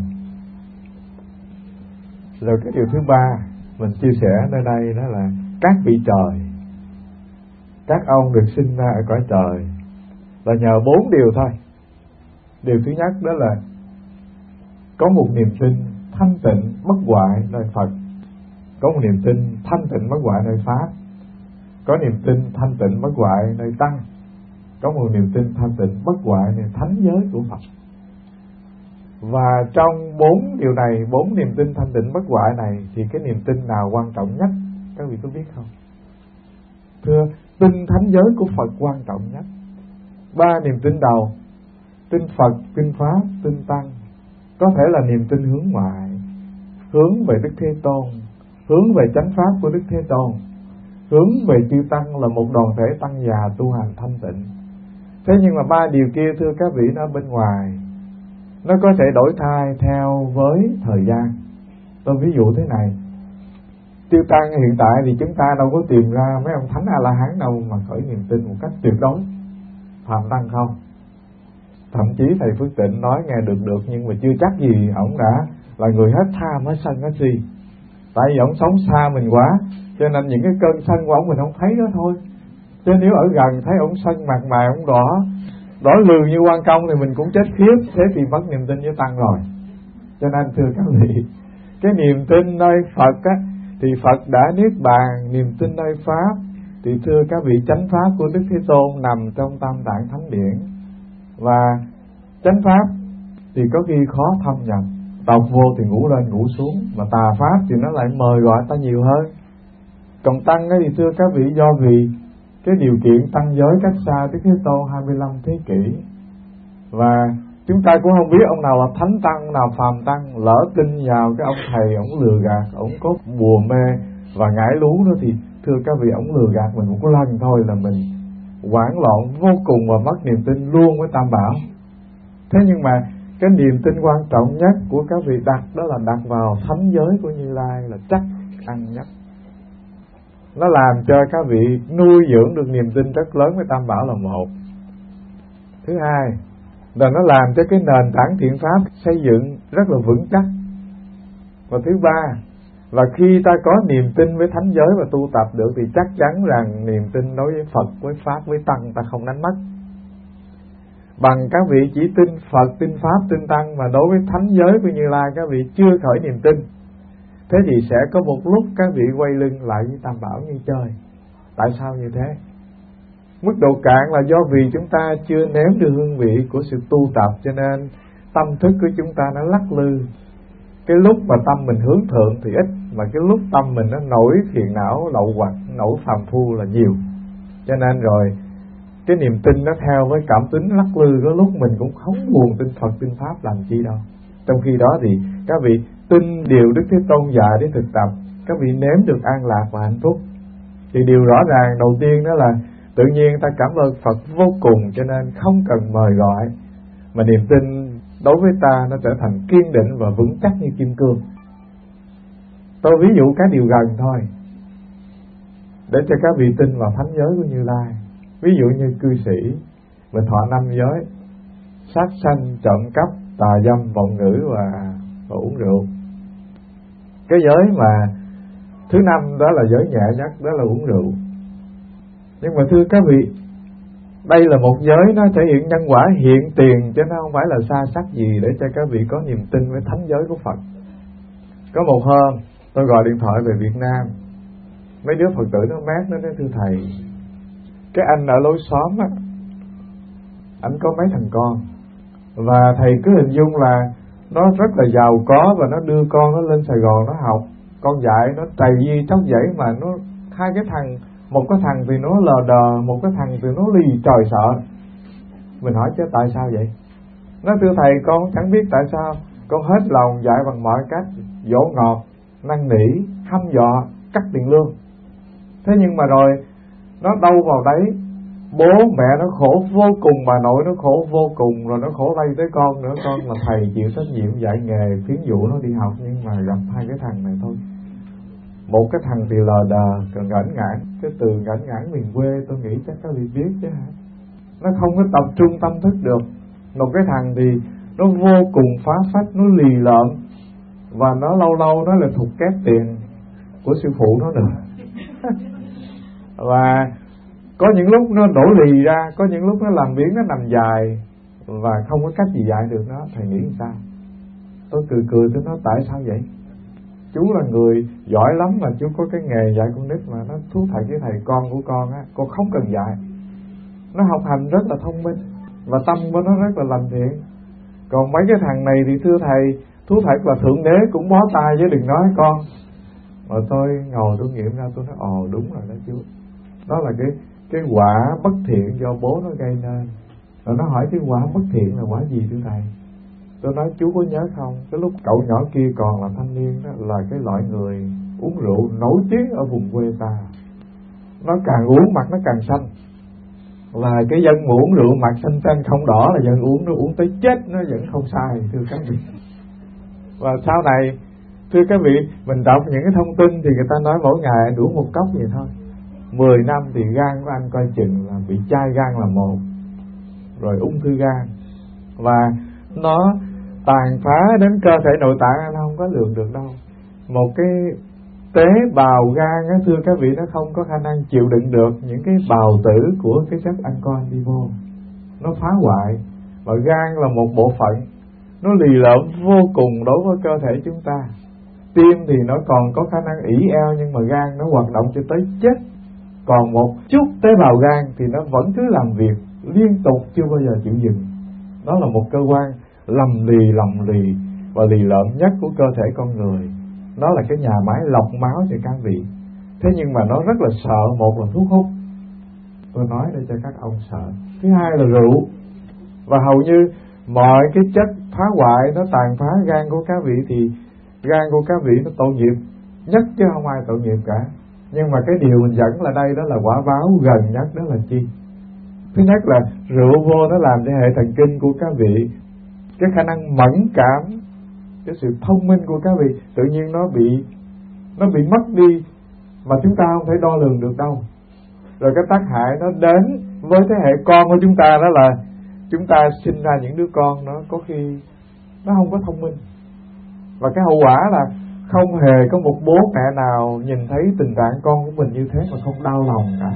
Rồi cái điều thứ ba mình chia sẻ nơi đây đó là các vị trời, các ông được sinh ra ở cõi trời là nhờ 4 điều thôi. Điều thứ nhất đó là có một niềm tin thanh tịnh bất hoại nơi Phật, có một niềm tin thanh tịnh bất hoại nơi Pháp, có niềm tin thanh tịnh bất hoại nơi Tăng, có một niềm tin thanh tịnh bất hoại nơi thánh giới của Phật. Và trong 4 điều này, 4 niềm tin thanh tịnh bất hoại này, thì cái niềm tin nào quan trọng nhất? Các vị có biết không? Thưa, tin thánh giới của Phật quan trọng nhất. 3 niềm tin đầu, tin Phật, tin Pháp, tin Tăng, có thể là niềm tin hướng ngoại, hướng về Đức Thế Tôn, hướng về chánh pháp của Đức Thế Tôn, hướng về chư Tăng là một đoàn thể tăng già tu hành thanh tịnh. Thế nhưng mà 3 điều kia thưa các vị, nó bên ngoài, nó có thể đổi thay theo với thời gian. Tôi ví dụ thế này, chư Tăng hiện tại thì chúng ta đâu có tìm ra mấy ông thánh A-la-hán đâu mà khởi niềm tin một cách tuyệt đối. Phạm Tăng không, thậm chí thầy Phước Tịnh nói nghe được nhưng mà chưa chắc gì ổng đã là người hết tham hết sân hết si. Tại vì ổng sống xa mình quá, cho nên những cái cơn sân của ổng mình không thấy đó thôi. Chứ nếu ở gần thấy ổng sân mặt mày ổng đỏ lừ như Quan Công thì mình cũng chết khiếp. Thế thì mất niềm tin với Tăng rồi. Cho nên thưa các vị, cái niềm tin nơi Phật á, thì Phật đã niết bàn. Niềm tin nơi Pháp thì thưa các vị, chánh pháp của Đức Thế Tôn nằm trong Tam Tạng Thánh Điển. Và chánh pháp thì có khi khó thâm nhập, tộc vô thì ngủ lên ngủ xuống, mà tà pháp thì nó lại mời gọi ta nhiều hơn. Còn Tăng ấy thì thưa các vị, do vì cái điều kiện tăng giới cách xa Đức Thế Tôn 25 thế kỷ, và chúng ta cũng không biết ông nào là thánh tăng, ông nào phàm tăng. Lỡ tin vào cái ông thầy ổng lừa gạt, ổng có bùa mê và ngải lú đó, thì thưa các vị, ổng lừa gạt mình một cái lần thôi là mình hoảng loạn vô cùng và mất niềm tin luôn với Tam Bảo. Thế nhưng mà cái niềm tin quan trọng nhất của các vị đặt đó là đặt vào thánh giới của Như Lai là chắc ăn nhất. Nó làm cho các vị nuôi dưỡng được niềm tin rất lớn với Tam Bảo là một. Thứ hai là nó làm cho cái nền tảng thiện pháp xây dựng rất là vững chắc. Và thứ ba là khi ta có niềm tin với thánh giới và tu tập được thì chắc chắn rằng niềm tin đối với Phật, với Pháp, với Tăng ta không đánh mất. Bằng các vị chỉ tin Phật, tin Pháp, tin Tăng, mà đối với thánh giới của Như Lai các vị chưa khởi niềm tin, thế thì sẽ có một lúc các vị quay lưng lại với Tam Bảo như chơi. Tại sao như thế? Mức độ cạn là do vì chúng ta chưa nếm được hương vị của sự tu tập, cho nên tâm thức của chúng ta nó lắc lư. Cái lúc mà tâm mình hướng thượng thì ít, mà cái lúc tâm mình nó nổi phiền não, lậu hoặc, nổi phàm phu là nhiều. Cho nên rồi cái niềm tin nó theo với cảm tính lắc lư, có lúc mình cũng không buồn tin Phật, tin Pháp làm chi đâu. Trong khi đó thì các vị tin điều Đức Thế Tôn dạy để thực tập, các vị nếm được an lạc và hạnh phúc. Thì điều rõ ràng đầu tiên đó là tự nhiên ta cảm ơn Phật vô cùng, cho nên không cần mời gọi, mà niềm tin đối với ta nó trở thành kiên định và vững chắc như kim cương. Tôi ví dụ các điều gần thôi để cho các vị tin vào thánh giới của Như Lai. Ví dụ như cư sĩ mình thọ 5 giới: sát sanh, trộm cắp, tà dâm, vọng ngữ và uống rượu. Cái giới mà thứ 5 đó là giới nhẹ nhất, đó là uống rượu. Nhưng mà thưa các vị, đây là một giới nó thể hiện nhân quả hiện tiền, chứ nó không phải là xa sắc gì để cho các vị có niềm tin với thánh giới của Phật. Có một hôm tôi gọi điện thoại về Việt Nam, mấy đứa Phật tử nó mát, nó nói: thưa thầy, cái anh ở lối xóm á, anh có mấy thằng con, và thầy cứ hình dung là nó rất là giàu có, và nó đưa con nó lên Sài Gòn nó học. Con dạy nó trầy di tróc dãy, mà nó hai cái thằng, một cái thằng thì nó lờ đờ, một cái thằng thì nó lì trời sợ. Mình hỏi chứ tại sao vậy? Nó: thưa thầy, con chẳng biết tại sao, con hết lòng dạy bằng mọi cách, dỗ ngọt, năn nỉ, hăm dọa, cắt tiền lương. Thế nhưng mà rồi nó đâu vào đấy, bố mẹ nó khổ vô cùng, bà nội nó khổ vô cùng, rồi nó khổ lây tới con nữa. Con là thầy chịu trách nhiệm dạy nghề, phiến dụ nó đi học, nhưng mà gặp hai cái thằng này thôi. Một cái thằng thì lờ đờ, còn ngẩn ngãn. Cái từ ngẩn ngãn miền quê tôi nghĩ chắc các vị biết chứ hả? Nó không có tập trung tâm thức được. Một cái thằng thì nó vô cùng phá phách, nó lì lợm, và nó lâu lâu nó là thục kép tiền của sư phụ nó được. Và có những lúc nó đổ lì ra, có những lúc nó làm biếng, nó nằm dài và không có cách gì dạy được nó. Thầy nghĩ sao? Tôi cười tôi nói tại sao vậy? Chú là người giỏi lắm mà chú có cái nghề dạy con nít, mà nó thú thật với thầy, con của con á, con không cần dạy. Nó học hành rất là thông minh và tâm của nó rất là lành thiện. Còn mấy cái thằng này thì thưa thầy, thú thật là Thượng Đế cũng bó tay với đừng nói con. Rồi tôi ngồi tôi nghiệm ra, tôi nói ồ đúng rồi đó chú. Đó là cái quả bất thiện do bố nó gây nên. Rồi nó hỏi cái quả bất thiện là quả gì thưa thầy? Tôi nói chú có nhớ không, cái lúc cậu nhỏ kia còn là thanh niên đó, là cái loại người uống rượu nổi tiếng ở vùng quê ta. Nó càng uống mặt nó càng xanh. Và cái dân mà uống rượu mặt xanh xanh không đỏ là dân uống, nó uống tới chết nó vẫn không sai thưa các vị. Và sau này thưa các vị, mình đọc những cái thông tin thì người ta nói mỗi ngày đủ một cốc vậy thôi. 10 năm thì gan của anh coi chừng là bị chai gan là một, rồi ung thư gan, và nó tàn phá đến cơ thể nội tạng anh không có lường được đâu. Một cái tế bào gan á, thưa các vị, nó không có khả năng chịu đựng được những cái bào tử của cái chất alcohol đi vô, nó phá hoại. Và gan là một bộ phận nó lì lợm vô cùng đối với cơ thể chúng ta. Tim thì nó còn có khả năng ỷ eo, nhưng mà gan nó hoạt động cho tới chết. Còn một chút tế bào gan thì nó vẫn cứ làm việc liên tục, chưa bao giờ chịu dừng. Đó là một cơ quan lầm lì và lì lợm nhất của cơ thể con người. Nó là cái nhà máy lọc máu cho các vị. Thế nhưng mà nó rất là sợ, một là thuốc hút, tôi nói để cho các ông sợ. Thứ hai là rượu. Và hầu như mọi cái chất phá hoại nó tàn phá gan của các vị, thì gan của các vị nó tội nghiệp nhất chứ không ai tội nghiệp cả. Nhưng mà cái điều mình dẫn là đây đó là quả báo gần nhất, đó là chi? Thứ nhất là rượu vô nó làm cho hệ thần kinh của các vị, cái khả năng mẫn cảm, cái sự thông minh của các vị tự nhiên nó bị mất đi mà chúng ta không thể đo lường được đâu. Rồi cái tác hại nó đến với thế hệ con của chúng ta, đó là chúng ta sinh ra những đứa con nó có khi nó không có thông minh, và cái hậu quả là không hề có một bố mẹ nào nhìn thấy tình trạng con của mình như thế mà không đau lòng cả.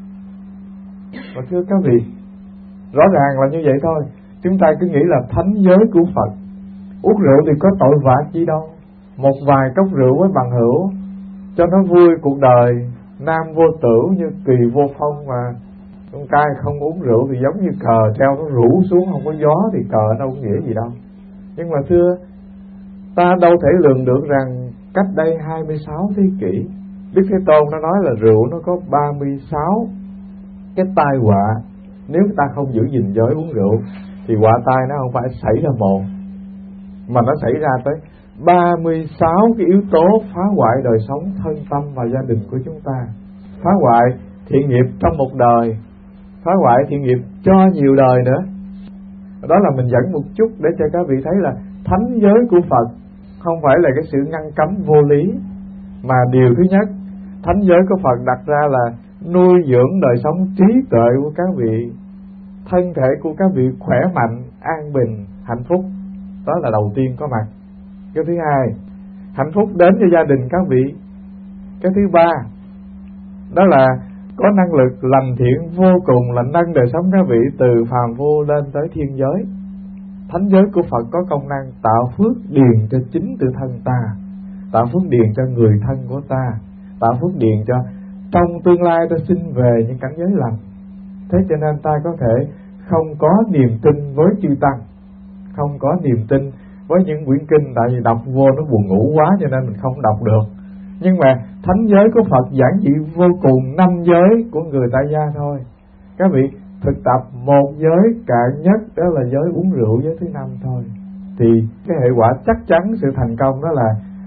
Và thưa các vị, rõ ràng là như vậy thôi. Chúng ta cứ nghĩ là thánh giới của Phật, uống rượu thì có tội vạ chi đâu. Một vài cốc rượu với bằng hữu cho nó vui cuộc đời, nam vô tửu như kỳ vô phong. Mà con trai không uống rượu thì giống như cờ treo nó rủ xuống không có gió thì cờ nó không nghĩa gì đâu. Nhưng mà thưa, ta đâu thể lường được rằng cách đây 26 thế kỷ, Đức Thế Tôn nó nói là rượu nó có 36 cái tai họa. Nếu ta không giữ gìn giới uống rượu thì họa tai nó không phải xảy ra một, mà nó xảy ra tới 36 cái yếu tố phá hoại đời sống, thân tâm và gia đình của chúng ta. Phá hoại thiện nghiệp trong một đời, phá hoại thiện nghiệp cho nhiều đời nữa. Đó là mình dẫn một chút để cho các vị thấy là thánh giới của Phật không phải là cái sự ngăn cấm vô lý, mà điều thứ nhất thánh giới của Phật đặt ra là nuôi dưỡng đời sống trí tuệ của các vị, thân thể của các vị khỏe mạnh, an bình, hạnh phúc. Đó là đầu tiên có mặt. Cái thứ hai, hạnh phúc đến cho gia đình các vị. Cái thứ ba, đó là có năng lực lành thiện vô cùng, là nâng đời sống các vị từ phàm phu lên tới thiên giới. Thánh giới của Phật có công năng tạo phước điền cho chính tự thân ta, tạo phước điền cho người thân của ta, tạo phước điền cho trong tương lai ta sinh về những cảnh giới lành. Thế cho nên ta có thể không có niềm tin với chư tăng, không có niềm tin với những quyển kinh, tại vì đọc vô nó buồn ngủ quá cho nên mình không đọc được. Nhưng mà thánh giới của Phật giản dị vô cùng, 5 giới của người tại gia thôi. Các vị thực tập một giới cạn nhất, đó là giới uống rượu, giới thứ 5 thôi, thì cái hệ quả chắc chắn sự thành công đó là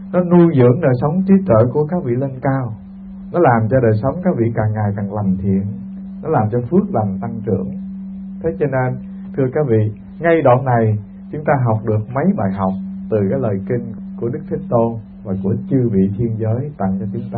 nó nuôi dưỡng đời sống trí tuệ của các vị lên cao, nó làm cho đời sống các vị càng ngày càng lành thiện, nó làm cho phước lành tăng trưởng. Thế cho nên thưa các vị, ngay đoạn này chúng ta học được mấy bài học từ cái lời kinh của Đức Thế Tôn và của chư vị thiên giới tặng cho chúng ta.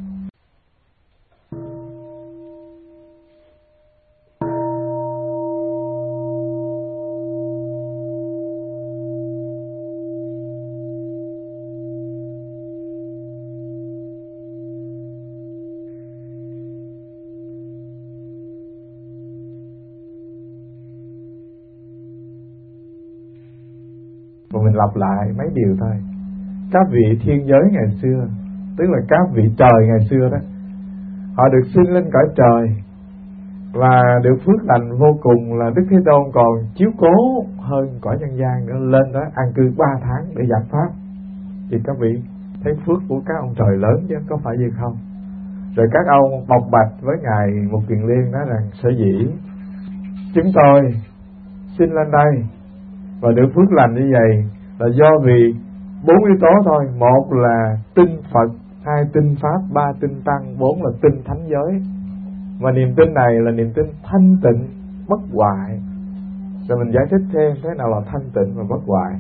Và mình lặp lại mấy điều thôi. Các vị thiên giới ngày xưa, tức là các vị trời ngày xưa đó, họ được sinh lên cõi trời và được phước lành vô cùng, là Đức Thế Tôn còn chiếu cố hơn cõi nhân gian nữa, lên đó an cư 3 tháng để giảng pháp. Thì các vị thấy phước của các ông trời lớn chứ có phải gì không? Rồi các ông bộc bạch với Ngài Một Kiền Liên nói rằng sở dĩ chúng tôi sinh lên đây và được phước lành như vậy là do vì 4 yếu tố thôi. Một là tin Phật, 2 tin Pháp, 3 tin Tăng, 4 là tin Thánh giới. Và niềm tin này là niềm tin thanh tịnh, bất hoại. Rồi mình giải thích thêm thế nào là thanh tịnh và bất hoại.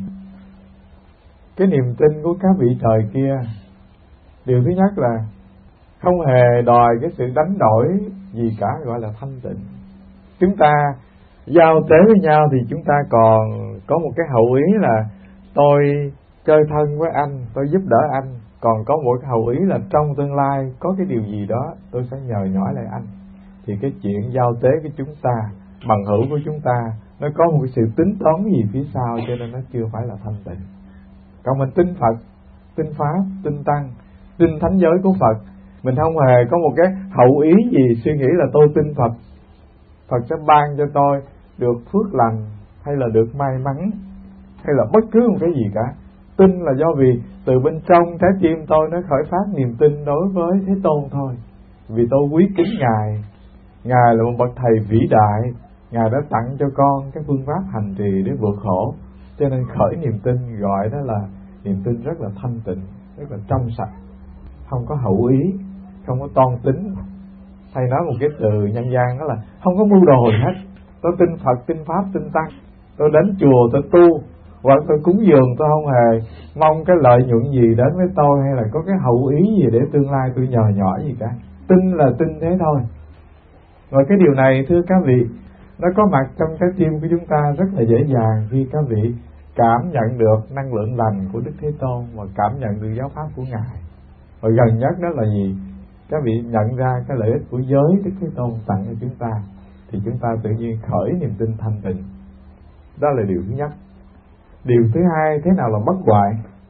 Cái niềm tin của các vị trời kia, điều thứ nhất là không hề đòi cái sự đánh đổi gì cả, gọi là thanh tịnh. Chúng ta giao tế với nhau thì chúng ta còn có một cái hậu ý là tôi chơi thân với anh, tôi giúp đỡ anh. Còn có một cái hậu ý là trong tương lai có cái điều gì đó tôi sẽ nhờ nhỏi lại anh. Thì cái chuyện giao tế của chúng ta, bằng hữu của chúng ta, nó có một cái sự tính toán gì phía sau, cho nên nó chưa phải là thanh tịnh. Còn mình tin Phật, tin Pháp, tin Tăng, tin Thánh giới của Phật, mình không hề có một cái hậu ý gì suy nghĩ là tôi tin Phật, Phật sẽ ban cho tôi được phước lành, hay là được may mắn, hay là bất cứ một cái gì cả. Tin là do vì từ bên trong trái tim tôi nó khởi phát niềm tin đối với Thế Tôn thôi. Vì tôi quý kính Ngài, Ngài là một bậc thầy vĩ đại, Ngài đã tặng cho con cái phương pháp hành trì để vượt khổ, cho nên khởi niềm tin, gọi đó là niềm tin rất là thanh tịnh, rất là trong sạch, không có hậu ý, không có toan tính. Thầy nói một cái từ nhân gian đó là không có mưu đồ gì hết. Tôi tin Phật, tin Pháp, tin Tăng, tôi đến chùa tôi tu, hoặc tôi cúng dường, tôi không hề mong cái lợi nhuận gì đến với tôi, hay là có cái hậu ý gì để tương lai tôi nhờ nhỏi gì cả. Tin là tin thế thôi. Và cái điều này thưa các vị, nó có mặt trong trái tim của chúng ta rất là dễ dàng khi các vị cảm nhận được năng lượng lành của Đức Thế Tôn và cảm nhận được giáo pháp của Ngài. Và gần nhất đó là gì? Các vị nhận ra cái lợi ích của giới Đức Thế Tôn tặng cho chúng ta, thì chúng ta tự nhiên khởi niềm tin thanh tịnh. Đó là điều thứ nhất. Điều thứ hai, thế nào là bất hoại?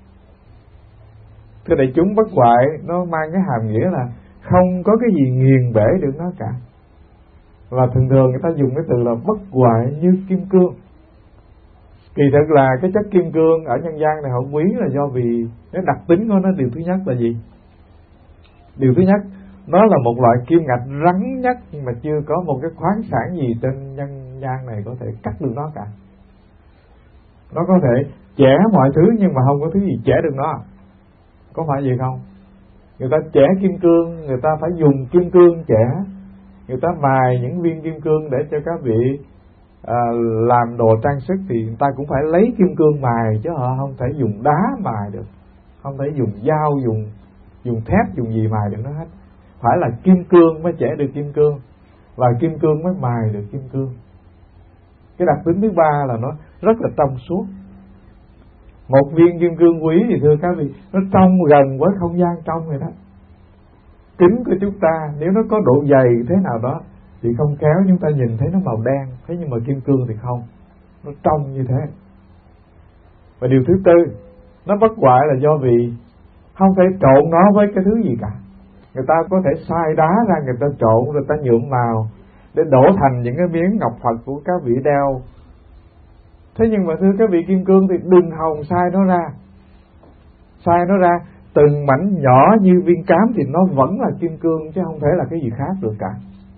Thưa đại chúng, bất hoại nó mang cái hàm nghĩa là không có cái gì nghiền bể được nó cả. Và thường thường người ta dùng cái từ là bất hoại như kim cương. Kỳ thực là cái chất kim cương ở nhân gian này họ quý là do vì cái đặc tính của nó. Điều thứ nhất là gì? Điều thứ nhất, nó là một loại kim ngạch rắn nhất, nhưng mà chưa có một cái khoáng sản gì trên nhân gian này có thể cắt được nó cả. Nó có thể chẻ mọi thứ nhưng mà không có thứ gì chẻ được nó. Có phải vậy không? Người ta chẻ kim cương, người ta phải dùng kim cương chẻ. Người ta mài những viên kim cương để cho các vị làm đồ trang sức, thì người ta cũng phải lấy kim cương mài, chứ họ không thể dùng đá mài được, không thể dùng dao, dùng thép, dùng gì mài được nó hết. Phải là kim cương mới chẻ được kim cương, và kim cương mới mài được kim cương. Cái đặc tính thứ ba là nó rất là trong suốt. Một viên kim cương quý thì thưa các vị, nó trong gần với không gian trong rồi đó. Kính của chúng ta nếu nó có độ dày thế nào đó thì không khéo chúng ta nhìn thấy nó màu đen, thế nhưng mà kim cương thì không, nó trong như thế. Và điều thứ tư, nó bất hoại là do vì không thể trộn nó với cái thứ gì cả. Người ta có thể xay đá ra, người ta trộn, người ta nhuộm màu để đổ thành những cái miếng ngọc Phật của các vị đeo. Thế nhưng mà thưa các vị, kim cương thì đừng hòng xay nó ra. Xay nó ra từng mảnh nhỏ như viên cám thì nó vẫn là kim cương, chứ không thể là cái gì khác được cả.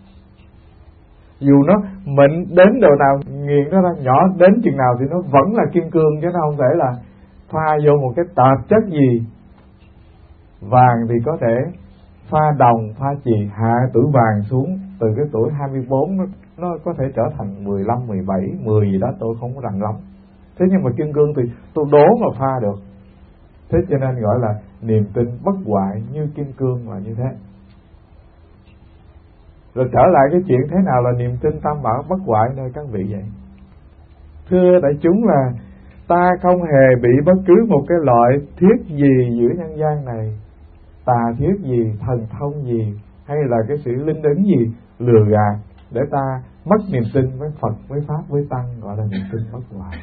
Dù nó mịn đến độ nào, nghiền nó ra nhỏ đến chừng nào thì nó vẫn là kim cương, chứ nó không thể là pha vô một cái tạp chất gì Vàng thì có thể pha đồng, pha chì, hạ tuổi vàng xuống từ cái tuổi 24 nó có thể trở thành 15, 17, 10 gì đó tôi không có rành lắm. Thế nhưng mà kim cương thì tôi đố mà pha được. Thế cho nên gọi là niềm tin bất hoại như kim cương là như thế. Rồi trở lại cái chuyện thế nào là niềm tin tam bảo bất hoại nơi các vị vậy? Thưa đại chúng là ta không hề bị bất cứ một cái loại thiết gì giữa nhân gian này, tà thiết gì, thần thông gì, hay là cái sự linh ứng gì lừa gạt để ta mất niềm tin với Phật, với Pháp, với Tăng, gọi là niềm tin bất hoại.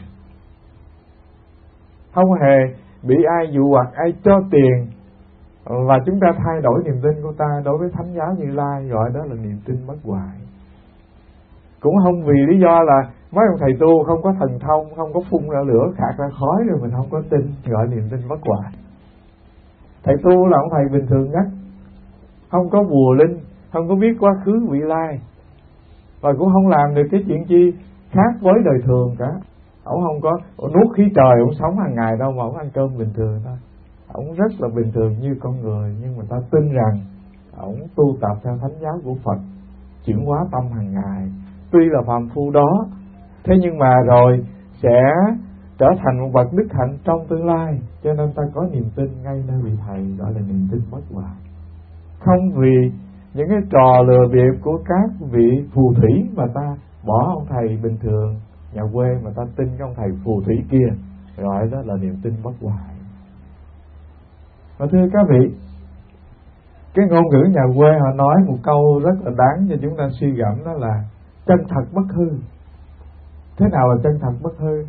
Không hề bị ai dụ hoặc, ai cho tiền và chúng ta thay đổi niềm tin của ta đối với Thánh giáo Như Lai, gọi đó là niềm tin bất hoại. Cũng không vì lý do là mấy ông thầy tu không có thần thông, không có phun ra lửa khạc ra khói rồi mình không có tin, gọi niềm tin bất hoại. Thầy tu là ông thầy bình thường nhất, không có bùa linh, không có biết quá khứ vị lai, và cũng không làm được cái chuyện chi khác với đời thường cả. Ông không có nuốt khí trời, ông sống hàng ngày đâu mà ông ăn cơm bình thường thôi. Ông rất là bình thường như con người, nhưng mà ta tin rằng ông tu tập theo thánh giáo của Phật, chuyển hóa tâm hàng ngày. Tuy là phàm phu đó, thế nhưng mà rồi sẽ trở thành một bậc đức hạnh trong tương lai, cho nên ta có niềm tin ngay nơi vị thầy, gọi là niềm tin bất hoại. Không vì những cái trò lừa bịp của các vị phù thủy mà ta bỏ ông thầy bình thường nhà quê mà ta tin cái ông thầy phù thủy kia, gọi đó là niềm tin bất hoại. Và thưa các vị, cái ngôn ngữ nhà quê họ nói một câu rất là đáng cho chúng ta suy gẫm, đó là chân thật bất hư. Thế nào là chân thật bất hư?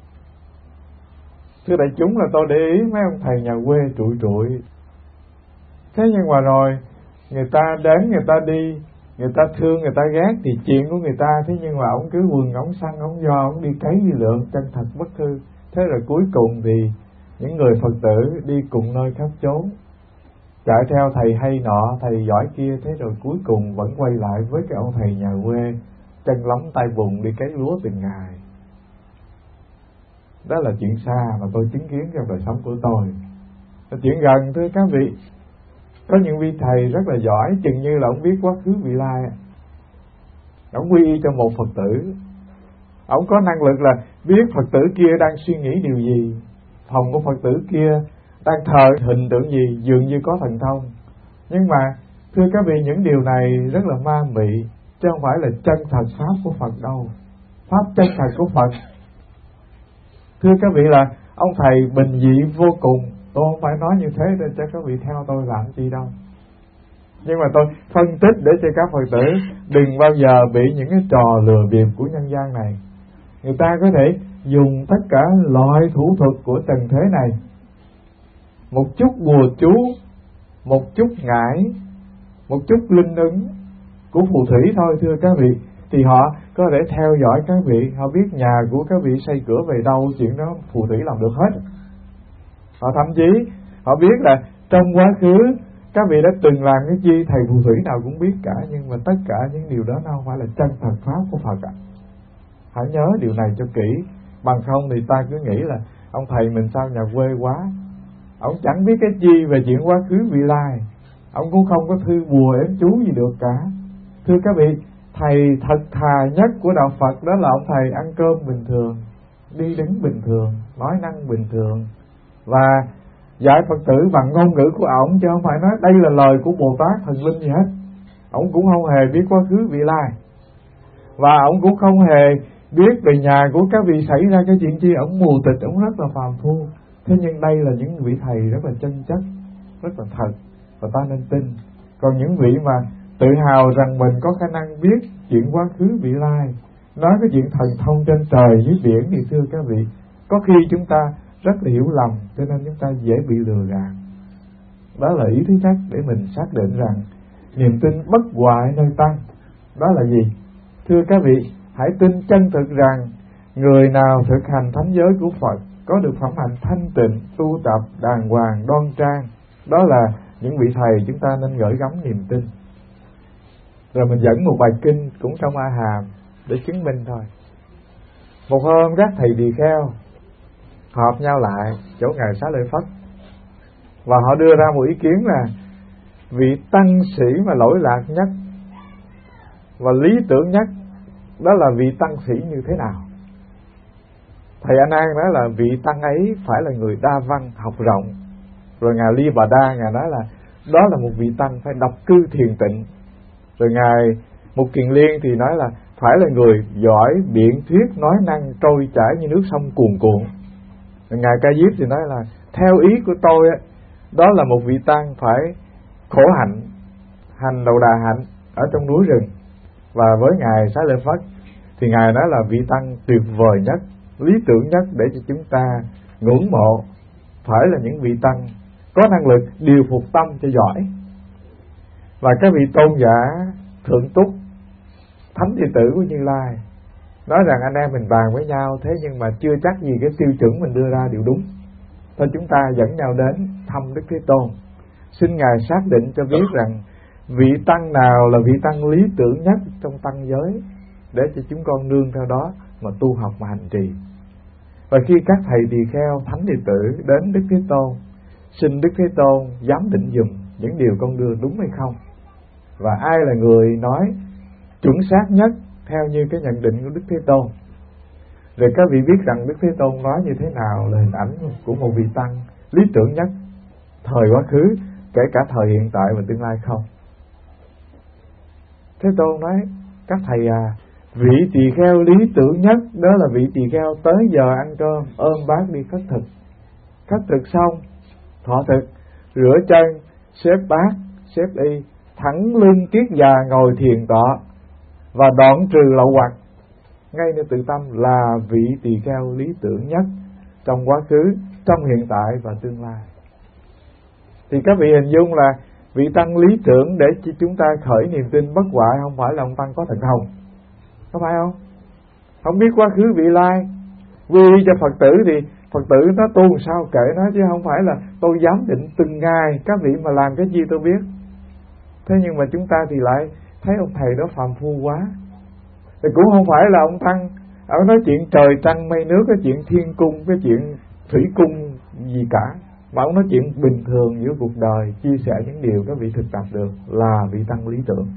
Thưa đại chúng, là tôi để ý mấy ông thầy nhà quê trụi trụi, thế nhưng mà rồi người ta đến, người ta đi, người ta thương, người ta ghét thì chuyện của người ta. Thế nhưng mà ông cứ quần, ông săn, ông do, ông đi cấy đi lượm, chân thật bất hư. Thế rồi cuối cùng thì những người Phật tử đi cùng nơi khắp chốn, chạy theo thầy hay nọ, thầy giỏi kia, thế rồi cuối cùng vẫn quay lại với cái ông thầy nhà quê chân lắm tay bùn đi cấy lúa từng ngày. Đó là chuyện xa mà tôi chứng kiến trong đời sống của tôi. Chuyện gần thưa các vị, có những vị thầy rất là giỏi, chừng như là ông biết quá khứ vị lai. Ông quy y cho một Phật tử, ông có năng lực là biết Phật tử kia đang suy nghĩ điều gì, phòng của Phật tử kia đang thờ hình tượng gì, dường như có thần thông. Nhưng mà thưa các vị, những điều này rất là ma mị, chứ không phải là chân thật Pháp của Phật đâu. Pháp chân thật của Phật, thưa các vị, là ông thầy bình dị vô cùng. Tôi không phải nói như thế để cho các vị theo tôi làm gì đâu, nhưng mà tôi phân tích để cho các Phật tử đừng bao giờ bị những cái trò lừa bịp của nhân gian này. Người ta có thể dùng tất cả loại thủ thuật của trần thế này, một chút bùa chú, một chút ngải, một chút linh ứng của phù thủy thôi thưa các vị, thì họ có thể theo dõi các vị, họ biết nhà của các vị xây cửa về đâu, chuyện đó phù thủy làm được hết. Họ thậm chí họ biết là trong quá khứ các vị đã từng làm cái chi, thầy phù thủy nào cũng biết cả. Nhưng mà tất cả những điều đó nó không phải là chân thật Pháp của Phật ạ. Hãy nhớ điều này cho kỹ, bằng không thì ta cứ nghĩ là ông thầy mình sao nhà quê quá, ông chẳng biết cái chi về chuyện quá khứ vị lai, ông cũng không có thư bùa ếm chú gì được cả. Thưa các vị, thầy thật thà nhất của đạo Phật đó là ông thầy ăn cơm bình thường, đi đứng bình thường, nói năng bình thường, và dạy Phật tử bằng ngôn ngữ của ổng, chứ không phải nói đây là lời của Bồ Tát thần linh gì hết. Ổng cũng không hề biết quá khứ vị lai, và ổng cũng không hề biết về nhà của các vị xảy ra cái chuyện chi. Ổng mù tịch, ổng rất là phàm phu. Thế nhưng đây là những vị thầy rất là chân chất, rất là thật, và ta nên tin. Còn những vị mà tự hào rằng mình có khả năng biết chuyện quá khứ vị lai, nói cái chuyện thần thông trên trời dưới biển, thì thưa các vị, có khi chúng ta rất là hiểu lầm, cho nên chúng ta dễ bị lừa gạt. Đó là ý thứ nhất để mình xác định rằng niềm tin bất hoại nơi Tăng. Đó là gì? Thưa các vị, hãy tin chân thực rằng người nào thực hành thánh giới của Phật, có được phẩm hạnh thanh tịnh, tu tập đàng hoàng đoan trang, đó là những vị thầy chúng ta nên gửi gắm niềm tin. Rồi mình dẫn một bài kinh cũng trong A Hàm để chứng minh thôi. Một hôm các thầy tỳ kheo họp nhau lại chỗ ngài Xá Lợi Phất, Và họ đưa ra một ý kiến là vị tăng sĩ mà lỗi lạc nhất và lý tưởng nhất đó là vị tăng sĩ như thế nào? Thầy A Nan nói là vị tăng ấy phải là người đa văn, học rộng. Rồi ngài Ly Bà Đa ngài nói là đó là một vị tăng phải độc cư thiền tịnh. Rồi ngài Mục Kiền Liên thì nói là phải là người giỏi biện thuyết, nói năng trôi chảy như nước sông cuồn cuộn. Rồi ngài Ca Diếp thì nói là theo ý của tôi đó là một vị tăng phải khổ hạnh, hành đầu đà hạnh ở trong núi rừng. Và với ngài Xá Lợi Phất thì ngài nói là vị tăng tuyệt vời nhất, lý tưởng nhất để cho chúng ta ngưỡng mộ phải là những vị tăng có năng lực điều phục tâm cho giỏi. Và các vị tôn giả thượng túc, thánh đệ tử của Như Lai nói rằng anh em mình bàn với nhau, thế nhưng mà chưa chắc gì cái tiêu chuẩn mình đưa ra đều đúng. Thôi chúng ta dẫn nhau đến thăm Đức Thế Tôn, xin ngài xác định cho biết rằng vị tăng nào là vị tăng lý tưởng nhất trong tăng giới, để cho chúng con nương theo đó mà tu học mà hành trì. Và khi các thầy tỳ kheo, thánh đệ tử đến Đức Thế Tôn, xin Đức Thế Tôn giám định dùm những điều con đưa đúng hay không, và ai là người nói chuẩn xác nhất theo như cái nhận định của Đức Thế Tôn. Rồi các vị biết rằng Đức Thế Tôn nói như thế nào là hình ảnh của một vị tăng lý tưởng nhất thời quá khứ, kể cả thời hiện tại và tương lai không. Thế Tôn nói các thầy vị tỳ kheo lý tưởng nhất đó là vị tỳ kheo tới giờ ăn cơm ôm bát đi khất thực, khất thực xong thọ thực, rửa chân, xếp bát, xếp y, thẳng lưng kiết già ngồi thiền tọa và đoạn trừ lậu hoặc ngay nơi tự tâm là vị tỳ kheo lý tưởng nhất trong quá khứ, trong hiện tại và tương lai. Thì các vị hình dung là vị tăng lý tưởng để cho chúng ta khởi niềm tin bất hoại không phải là ông tăng có thần thông, có phải không? Không biết quá khứ vị lai, quy cho Phật tử thì Phật tử nó tu sao kệ nó, chứ không phải là tôi giám định từng ngày các vị mà làm cái gì tôi biết. Thế nhưng mà chúng ta thì lại thấy ông thầy đó phàm phu quá. Thì cũng không phải là ông tăng ông nói chuyện trời trăng mây nước, cái chuyện thiên cung, cái chuyện thủy cung gì cả, mà ông nói chuyện bình thường giữa cuộc đời, chia sẻ những điều các vị thực tập được là vị tăng lý tưởng.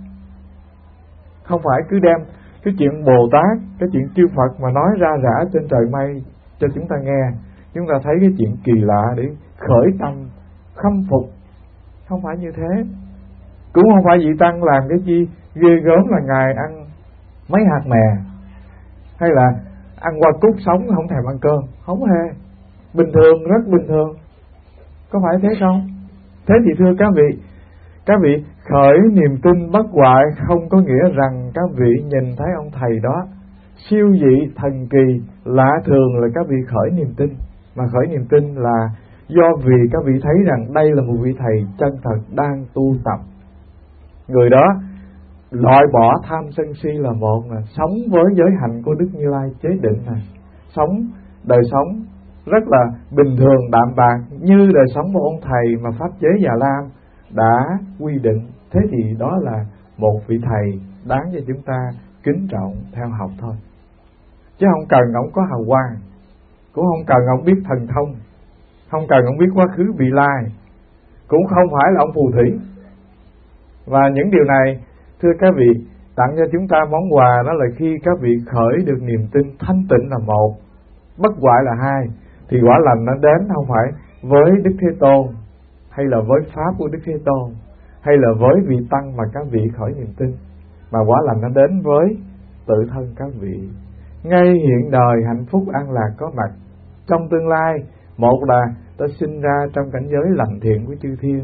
Không phải cứ đem cái chuyện Bồ Tát, cái chuyện chư Phật mà nói ra rã trên trời mây cho chúng ta nghe, chúng ta thấy cái chuyện kỳ lạ để khởi tâm khâm phục. Không phải như thế. Cũng không phải vị tăng làm cái gì ghê gớm là ngài ăn mấy hạt mè, hay là ăn qua cúc sống không thèm ăn cơm. Không hề, bình thường, rất bình thường. Có phải thế không? Thế thì thưa các vị khởi niềm tin bất hoại không có nghĩa rằng các vị nhìn thấy ông thầy đó siêu dị thần kỳ lạ thường là các vị khởi niềm tin, mà khởi niềm tin là do vì các vị thấy rằng đây là một vị thầy chân thật đang tu tập. Người đó loại bỏ tham sân si là một, là sống với giới hạnh của Đức Như Lai chế định này, sống đời sống rất là bình thường đạm bạc như đời sống của ông thầy mà pháp chế Già Lam đã quy định. Thế thì đó là một vị thầy đáng cho chúng ta kính trọng theo học thôi, chứ không cần ông có hào quang, cũng không cần ông biết thần thông, không cần ông biết quá khứ vị lai, cũng không phải là ông phù thủy. Và những điều này thưa các vị tặng cho chúng ta món quà, đó là khi các vị khởi được niềm tin thanh tịnh là một, bất hoại là hai, thì quả lành nó đến không phải với Đức Thế Tôn hay là với pháp của Đức Thế Tôn hay là với vị tăng mà các vị khởi niềm tin, mà quả lành nó đến với tự thân các vị. Ngay hiện đời hạnh phúc an lạc có mặt, trong tương lai một là ta sinh ra trong cảnh giới lành thiện của chư thiên,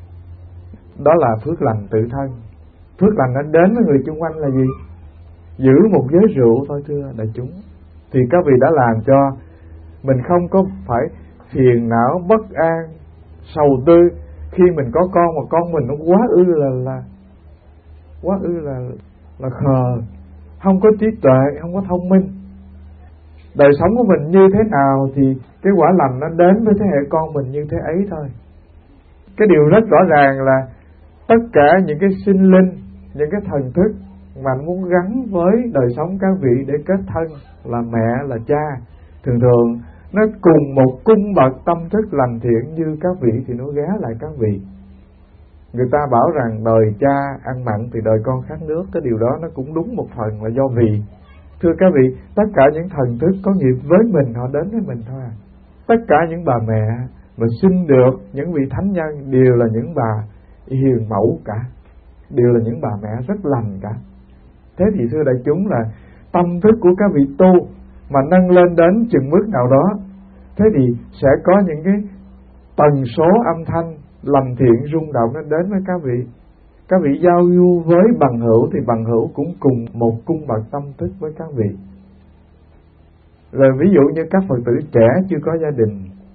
đó là phước lành tự thân. Phước lành nó đến với người chung quanh là gì? Giữ một giới rượu thôi thưa đại chúng, thì các vị đã làm cho mình không có phải phiền não bất an sầu tư khi mình có con, mà con mình nó quá ư là khờ, không có trí tuệ, không có thông minh. Đời sống của mình như thế nào thì cái quả lành nó đến với thế hệ con mình như thế ấy thôi. Cái điều rất rõ ràng là tất cả những cái sinh linh, những cái thần thức mà muốn gắn với đời sống các vị để kết thân là mẹ, là cha, thường thường nó cùng một cung bậc tâm thức lành thiện như các vị thì nó ghé lại các vị. Người ta bảo rằng đời cha ăn mặn thì đời con khát nước, cái điều đó nó cũng đúng một phần là do vì, thưa các vị, tất cả những thần thức có nghiệp với mình, họ đến với mình thôi à. Tất cả những bà mẹ mà sinh được những vị thánh nhân đều là những bà hiền mẫu cả, đều là những bà mẹ rất lành cả. Thế thì thưa đại chúng là tâm thức của các vị tu mà nâng lên đến chừng mức nào đó, thế thì sẽ có những cái tần số âm thanh lành thiện rung động nó đến với các vị. Các vị giao du với bằng hữu thì bằng hữu cũng cùng một cung bậc tâm thức với các vị. Rồi ví dụ như các Phật tử trẻ chưa có gia đình,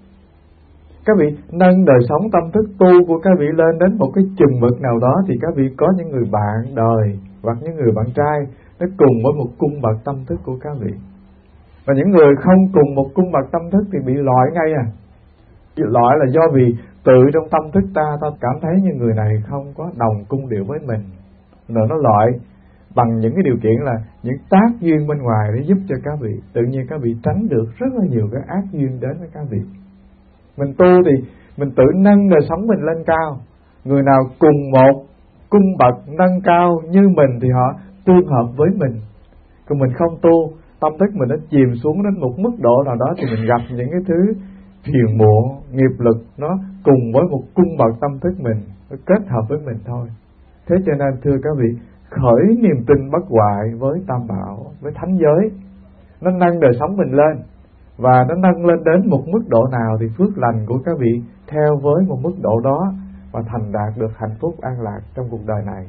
các vị nâng đời sống tâm thức tu của các vị lên đến một cái chừng mực nào đó thì các vị có những người bạn đời hoặc những người bạn trai nó cùng với một cung bậc tâm thức của các vị. Và những người không cùng một cung bậc tâm thức thì bị loại ngay à. Loại là do vì tự trong tâm thức ta cảm thấy như người này không có đồng cung điệu với mình, rồi nó loại bằng những cái điều kiện là những tác duyên bên ngoài để giúp cho các vị. Tự nhiên các vị tránh được rất là nhiều cái ác duyên đến với các vị. Mình tu thì mình tự nâng đời sống mình lên cao. Người nào cùng một cung bậc nâng cao như mình thì họ tương hợp với mình. Còn mình không tu, tâm thức mình nó chìm xuống đến một mức độ nào đó thì mình gặp những cái thứ phiền muộn, nghiệp lực nó cùng với một cung bậc tâm thức mình, nó kết hợp với mình thôi. Thế cho nên thưa các vị, khởi niềm tin bất hoại với Tam Bảo, với thánh giới, nó nâng đời sống mình lên. Và nó nâng lên đến một mức độ nào thì phước lành của các vị theo với một mức độ đó và thành đạt được hạnh phúc an lạc trong cuộc đời này.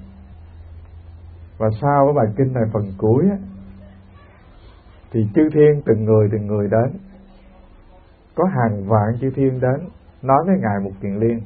Và sau cái bài kinh này phần cuối á, thì chư thiên từng người đến, có hàng vạn chư thiên đến nói với Ngài Mục Kiền Liên.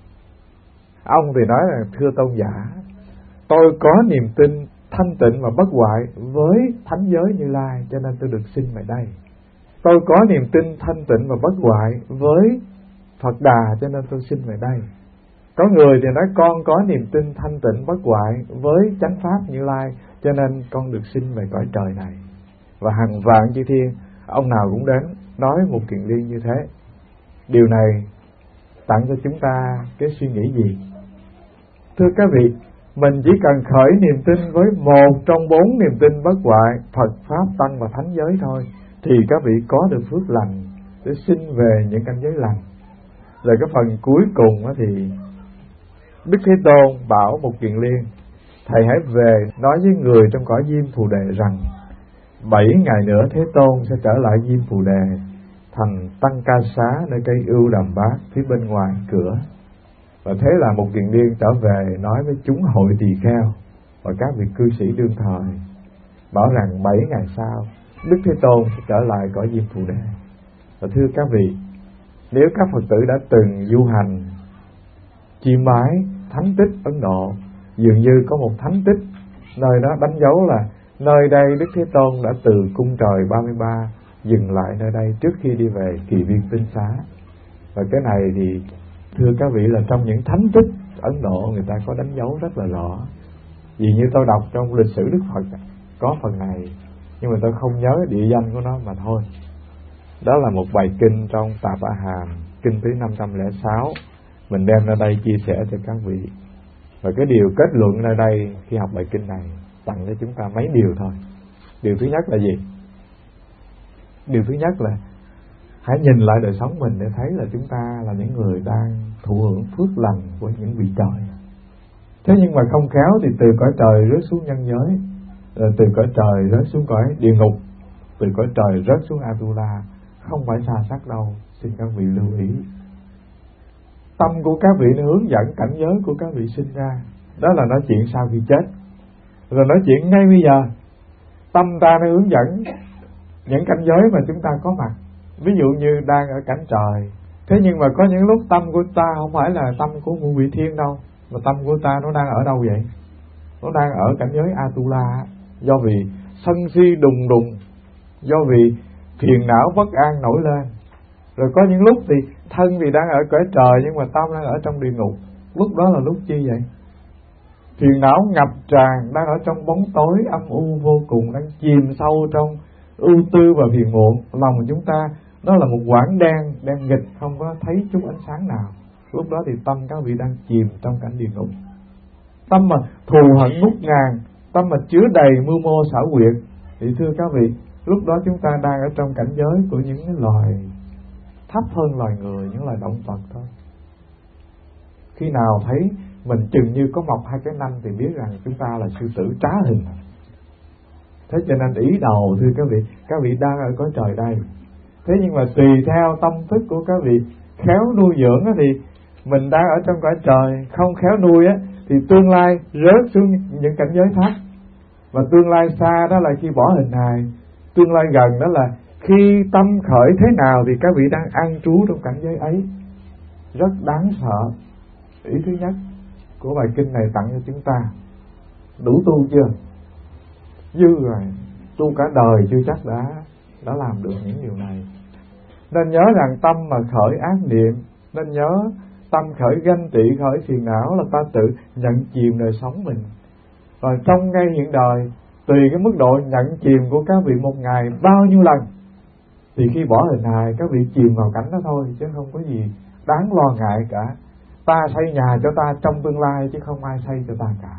Ông thì nói là thưa tôn giả, tôi có niềm tin thanh tịnh và bất hoại với thánh giới Như Lai cho nên tôi được sinh về đây. Tôi có niềm tin thanh tịnh và bất hoại với Phật Đà cho nên tôi sinh về đây. Có người thì nói con có niềm tin thanh tịnh bất hoại với chánh pháp Như Lai cho nên con được sinh về cõi trời này. Và hàng vạn chư thiên, ông nào cũng đến nói một Kiền Liên như thế. Điều này tặng cho chúng ta cái suy nghĩ gì? Thưa các vị, mình chỉ cần khởi niềm tin với một trong 4 niềm tin bất hoại, Phật, Pháp, Tăng và Thánh giới thôi, thì các vị có được phước lành để sinh về những cảnh giới lành. Rồi cái phần cuối cùng thì Đức Thế Tôn bảo một Kiền Liên, thầy hãy về nói với người trong cõi Diêm Phù Đề rằng 7 ngày nữa Thế Tôn sẽ trở lại Diêm Phù Đề thành Tăng Ca Xá nơi cây ưu đàm bát phía bên ngoài cửa. Và thế là một Kiền Liên trở về nói với chúng hội tỳ kheo và các vị cư sĩ đương thời, bảo rằng 7 ngày sau Đức Thế Tôn sẽ trở lại cõi Diêm Phù Đề. Và thưa các vị, nếu các Phật tử đã từng du hành chiêm bái thánh tích Ấn Độ, dường như có một thánh tích nơi đó đánh dấu là nơi đây Đức Thế Tôn đã từ cung trời 33 dừng lại nơi đây trước khi đi về Kỳ Viên Tinh Xá. Và cái này thì thưa các vị là trong những thánh tích Ấn Độ người ta có đánh dấu rất là rõ. Vì như tôi đọc trong lịch sử Đức Phật có phần này, nhưng mà tôi không nhớ địa danh của nó mà thôi. Đó là một bài kinh trong Tạp A Hàm, kinh thứ 506. Mình đem ra đây chia sẻ cho các vị. Và cái điều kết luận nơi đây khi học bài kinh này tặng cho chúng ta mấy điều thôi. Điều thứ nhất là gì? Điều thứ nhất là hãy nhìn lại đời sống mình để thấy là chúng ta là những người đang thụ hưởng phước lành của những vị trời. Thế nhưng mà không khéo thì từ cõi trời rớt xuống nhân giới, rồi từ cõi trời rớt xuống cõi địa ngục, từ cõi trời rớt xuống Atula, không phải xa sắc đâu, xin các vị lưu ý. Tâm của các vị nó hướng dẫn cảnh giới của các vị sinh ra, đó là nói chuyện sau khi chết. Rồi nói chuyện ngay bây giờ, tâm ta nó hướng dẫn những cảnh giới mà chúng ta có mặt. Ví dụ như đang ở cảnh trời, thế nhưng mà có những lúc tâm của ta không phải là tâm của ngũ vị thiên đâu, mà tâm của ta nó đang ở đâu vậy? Nó đang ở cảnh giới Atula, do vì sân si đùng đùng, do vì phiền não bất an nổi lên. Rồi có những lúc thì thân thì đang ở cõi trời nhưng mà tâm đang ở trong địa ngục. Lúc đó là lúc chi vậy? Phiền não ngập tràn, đang ở trong bóng tối âm u vô cùng, đang chìm sâu trong ưu tư và phiền muộn. Lòng chúng ta nó là một quãng đen nghịch, không có thấy chút ánh sáng nào. Lúc đó thì tâm các vị đang chìm trong cảnh địa ngục. Tâm mà thù hận ngút ngàn, tâm mà chứa đầy mưu mô xảo quyệt, thì thưa các vị, lúc đó chúng ta đang ở trong cảnh giới của những loài thấp hơn loài người, những loài động vật thôi. Khi nào thấy mình chừng như có mọc hai cái nanh thì biết rằng chúng ta là sư tử trá hình. Thế cho nên ý đầu thưa các vị đang ở cõi trời đây. Thế nhưng mà tùy theo tâm thức của các vị khéo nuôi dưỡng thì mình đang ở trong cõi trời, không khéo nuôi thì tương lai rớt xuống những cảnh giới thấp. Và tương lai xa đó là khi bỏ hình hài, tương lai gần đó là khi tâm khởi thế nào thì các vị đang an trú trong cảnh giới ấy. Rất đáng sợ. Ý thứ nhất của bài kinh này tặng cho chúng ta. Đủ tu chưa? Dư rồi. Tu cả đời chưa chắc đã làm được những điều này. Nên nhớ rằng tâm mà khởi ác niệm, nên nhớ tâm khởi ganh tị, khởi phiền não là ta tự nhận chìm đời sống mình. Và trong ngay hiện đời, tùy cái mức độ nhận chìm của các vị một ngày bao nhiêu lần, thì khi bỏ hình hài các vị chìm vào cảnh đó thôi, chứ không có gì đáng lo ngại cả. Ta xây nhà cho ta trong tương lai chứ không ai xây cho ta cả.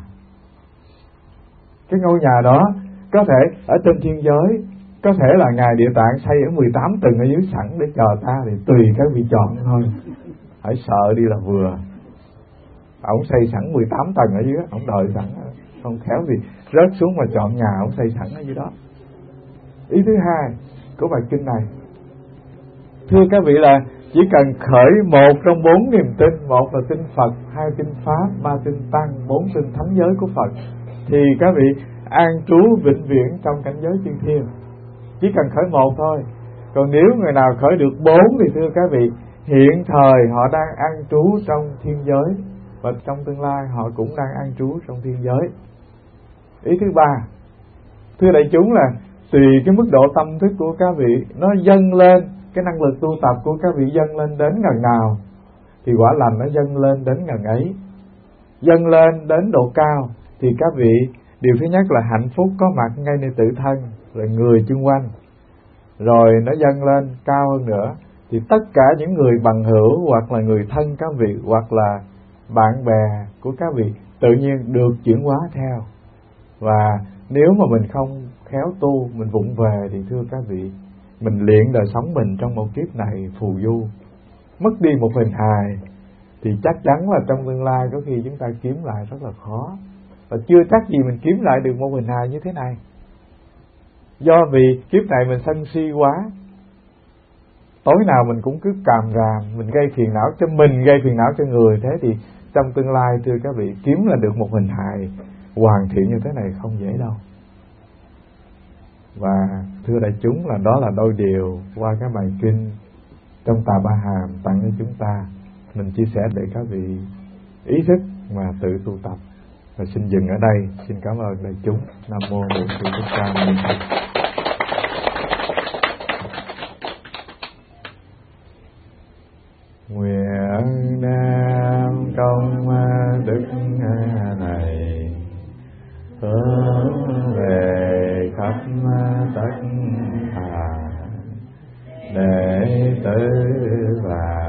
Cái ngôi nhà đó có thể ở trên thiên giới, có thể là Ngài Địa Tạng xây ở 18 tầng ở dưới sẵn để chờ ta, thì tùy các vị chọn thôi. Hãy sợ đi là vừa. Ông xây sẵn 18 tầng ở dưới, ông đợi sẵn, không khéo vì rớt xuống mà chọn nhà ông xây sẵn ở dưới đó. Ý thứ hai của bài kinh này, thưa các vị, là chỉ cần khởi một trong 4 niềm tin, một là tin Phật, 2 tin Pháp, 3 tin Tăng, 4 tin thánh giới của Phật, thì các vị an trú vĩnh viễn trong cảnh giới chư thiên. Chỉ cần khởi một thôi. Còn nếu người nào khởi được 4 thì thưa các vị, hiện thời họ đang an trú trong thiên giới, và trong tương lai họ cũng đang an trú trong thiên giới. Ý thứ ba, thưa đại chúng, là tùy cái mức độ tâm thức của các vị nó dâng lên, cái năng lực tu tập của các vị dâng lên đến gần nào thì quả lành nó dâng lên đến gần ấy. Dâng lên đến độ cao thì các vị, điều thứ nhất là hạnh phúc có mặt ngay nơi tự thân, là người chung quanh. Rồi nó dâng lên cao hơn nữa thì tất cả những người bằng hữu hoặc là người thân các vị, hoặc là bạn bè của các vị tự nhiên được chuyển hóa theo. Và nếu mà mình không khéo tu, mình vụng về thì thưa các vị, mình luyện đời sống mình trong một kiếp này phù du, mất đi một hình hài, thì chắc chắn là trong tương lai có khi chúng ta kiếm lại rất là khó. Và chưa chắc gì mình kiếm lại được một hình hài như thế này. Do vì kiếp này mình sân si quá, tối nào mình cũng cứ càm ràm, mình gây phiền não cho mình, gây phiền não cho người. Thế thì trong tương lai thưa các vị, kiếm là được một hình hài hoàn thiện như thế này không dễ đâu. Và thưa đại chúng, là đó là đôi điều qua các bài kinh trong Tà Ba Hàm tặng cho chúng ta. Mình chia sẻ để các vị ý thức mà tự tu tập. Và xin dừng ở đây. Xin cảm ơn đại chúng. Nam mô Bổn Sư Thích Ca Mâu Ni Phật. Nguyện đem công đức này hướng về khắp tất cả đệ tử và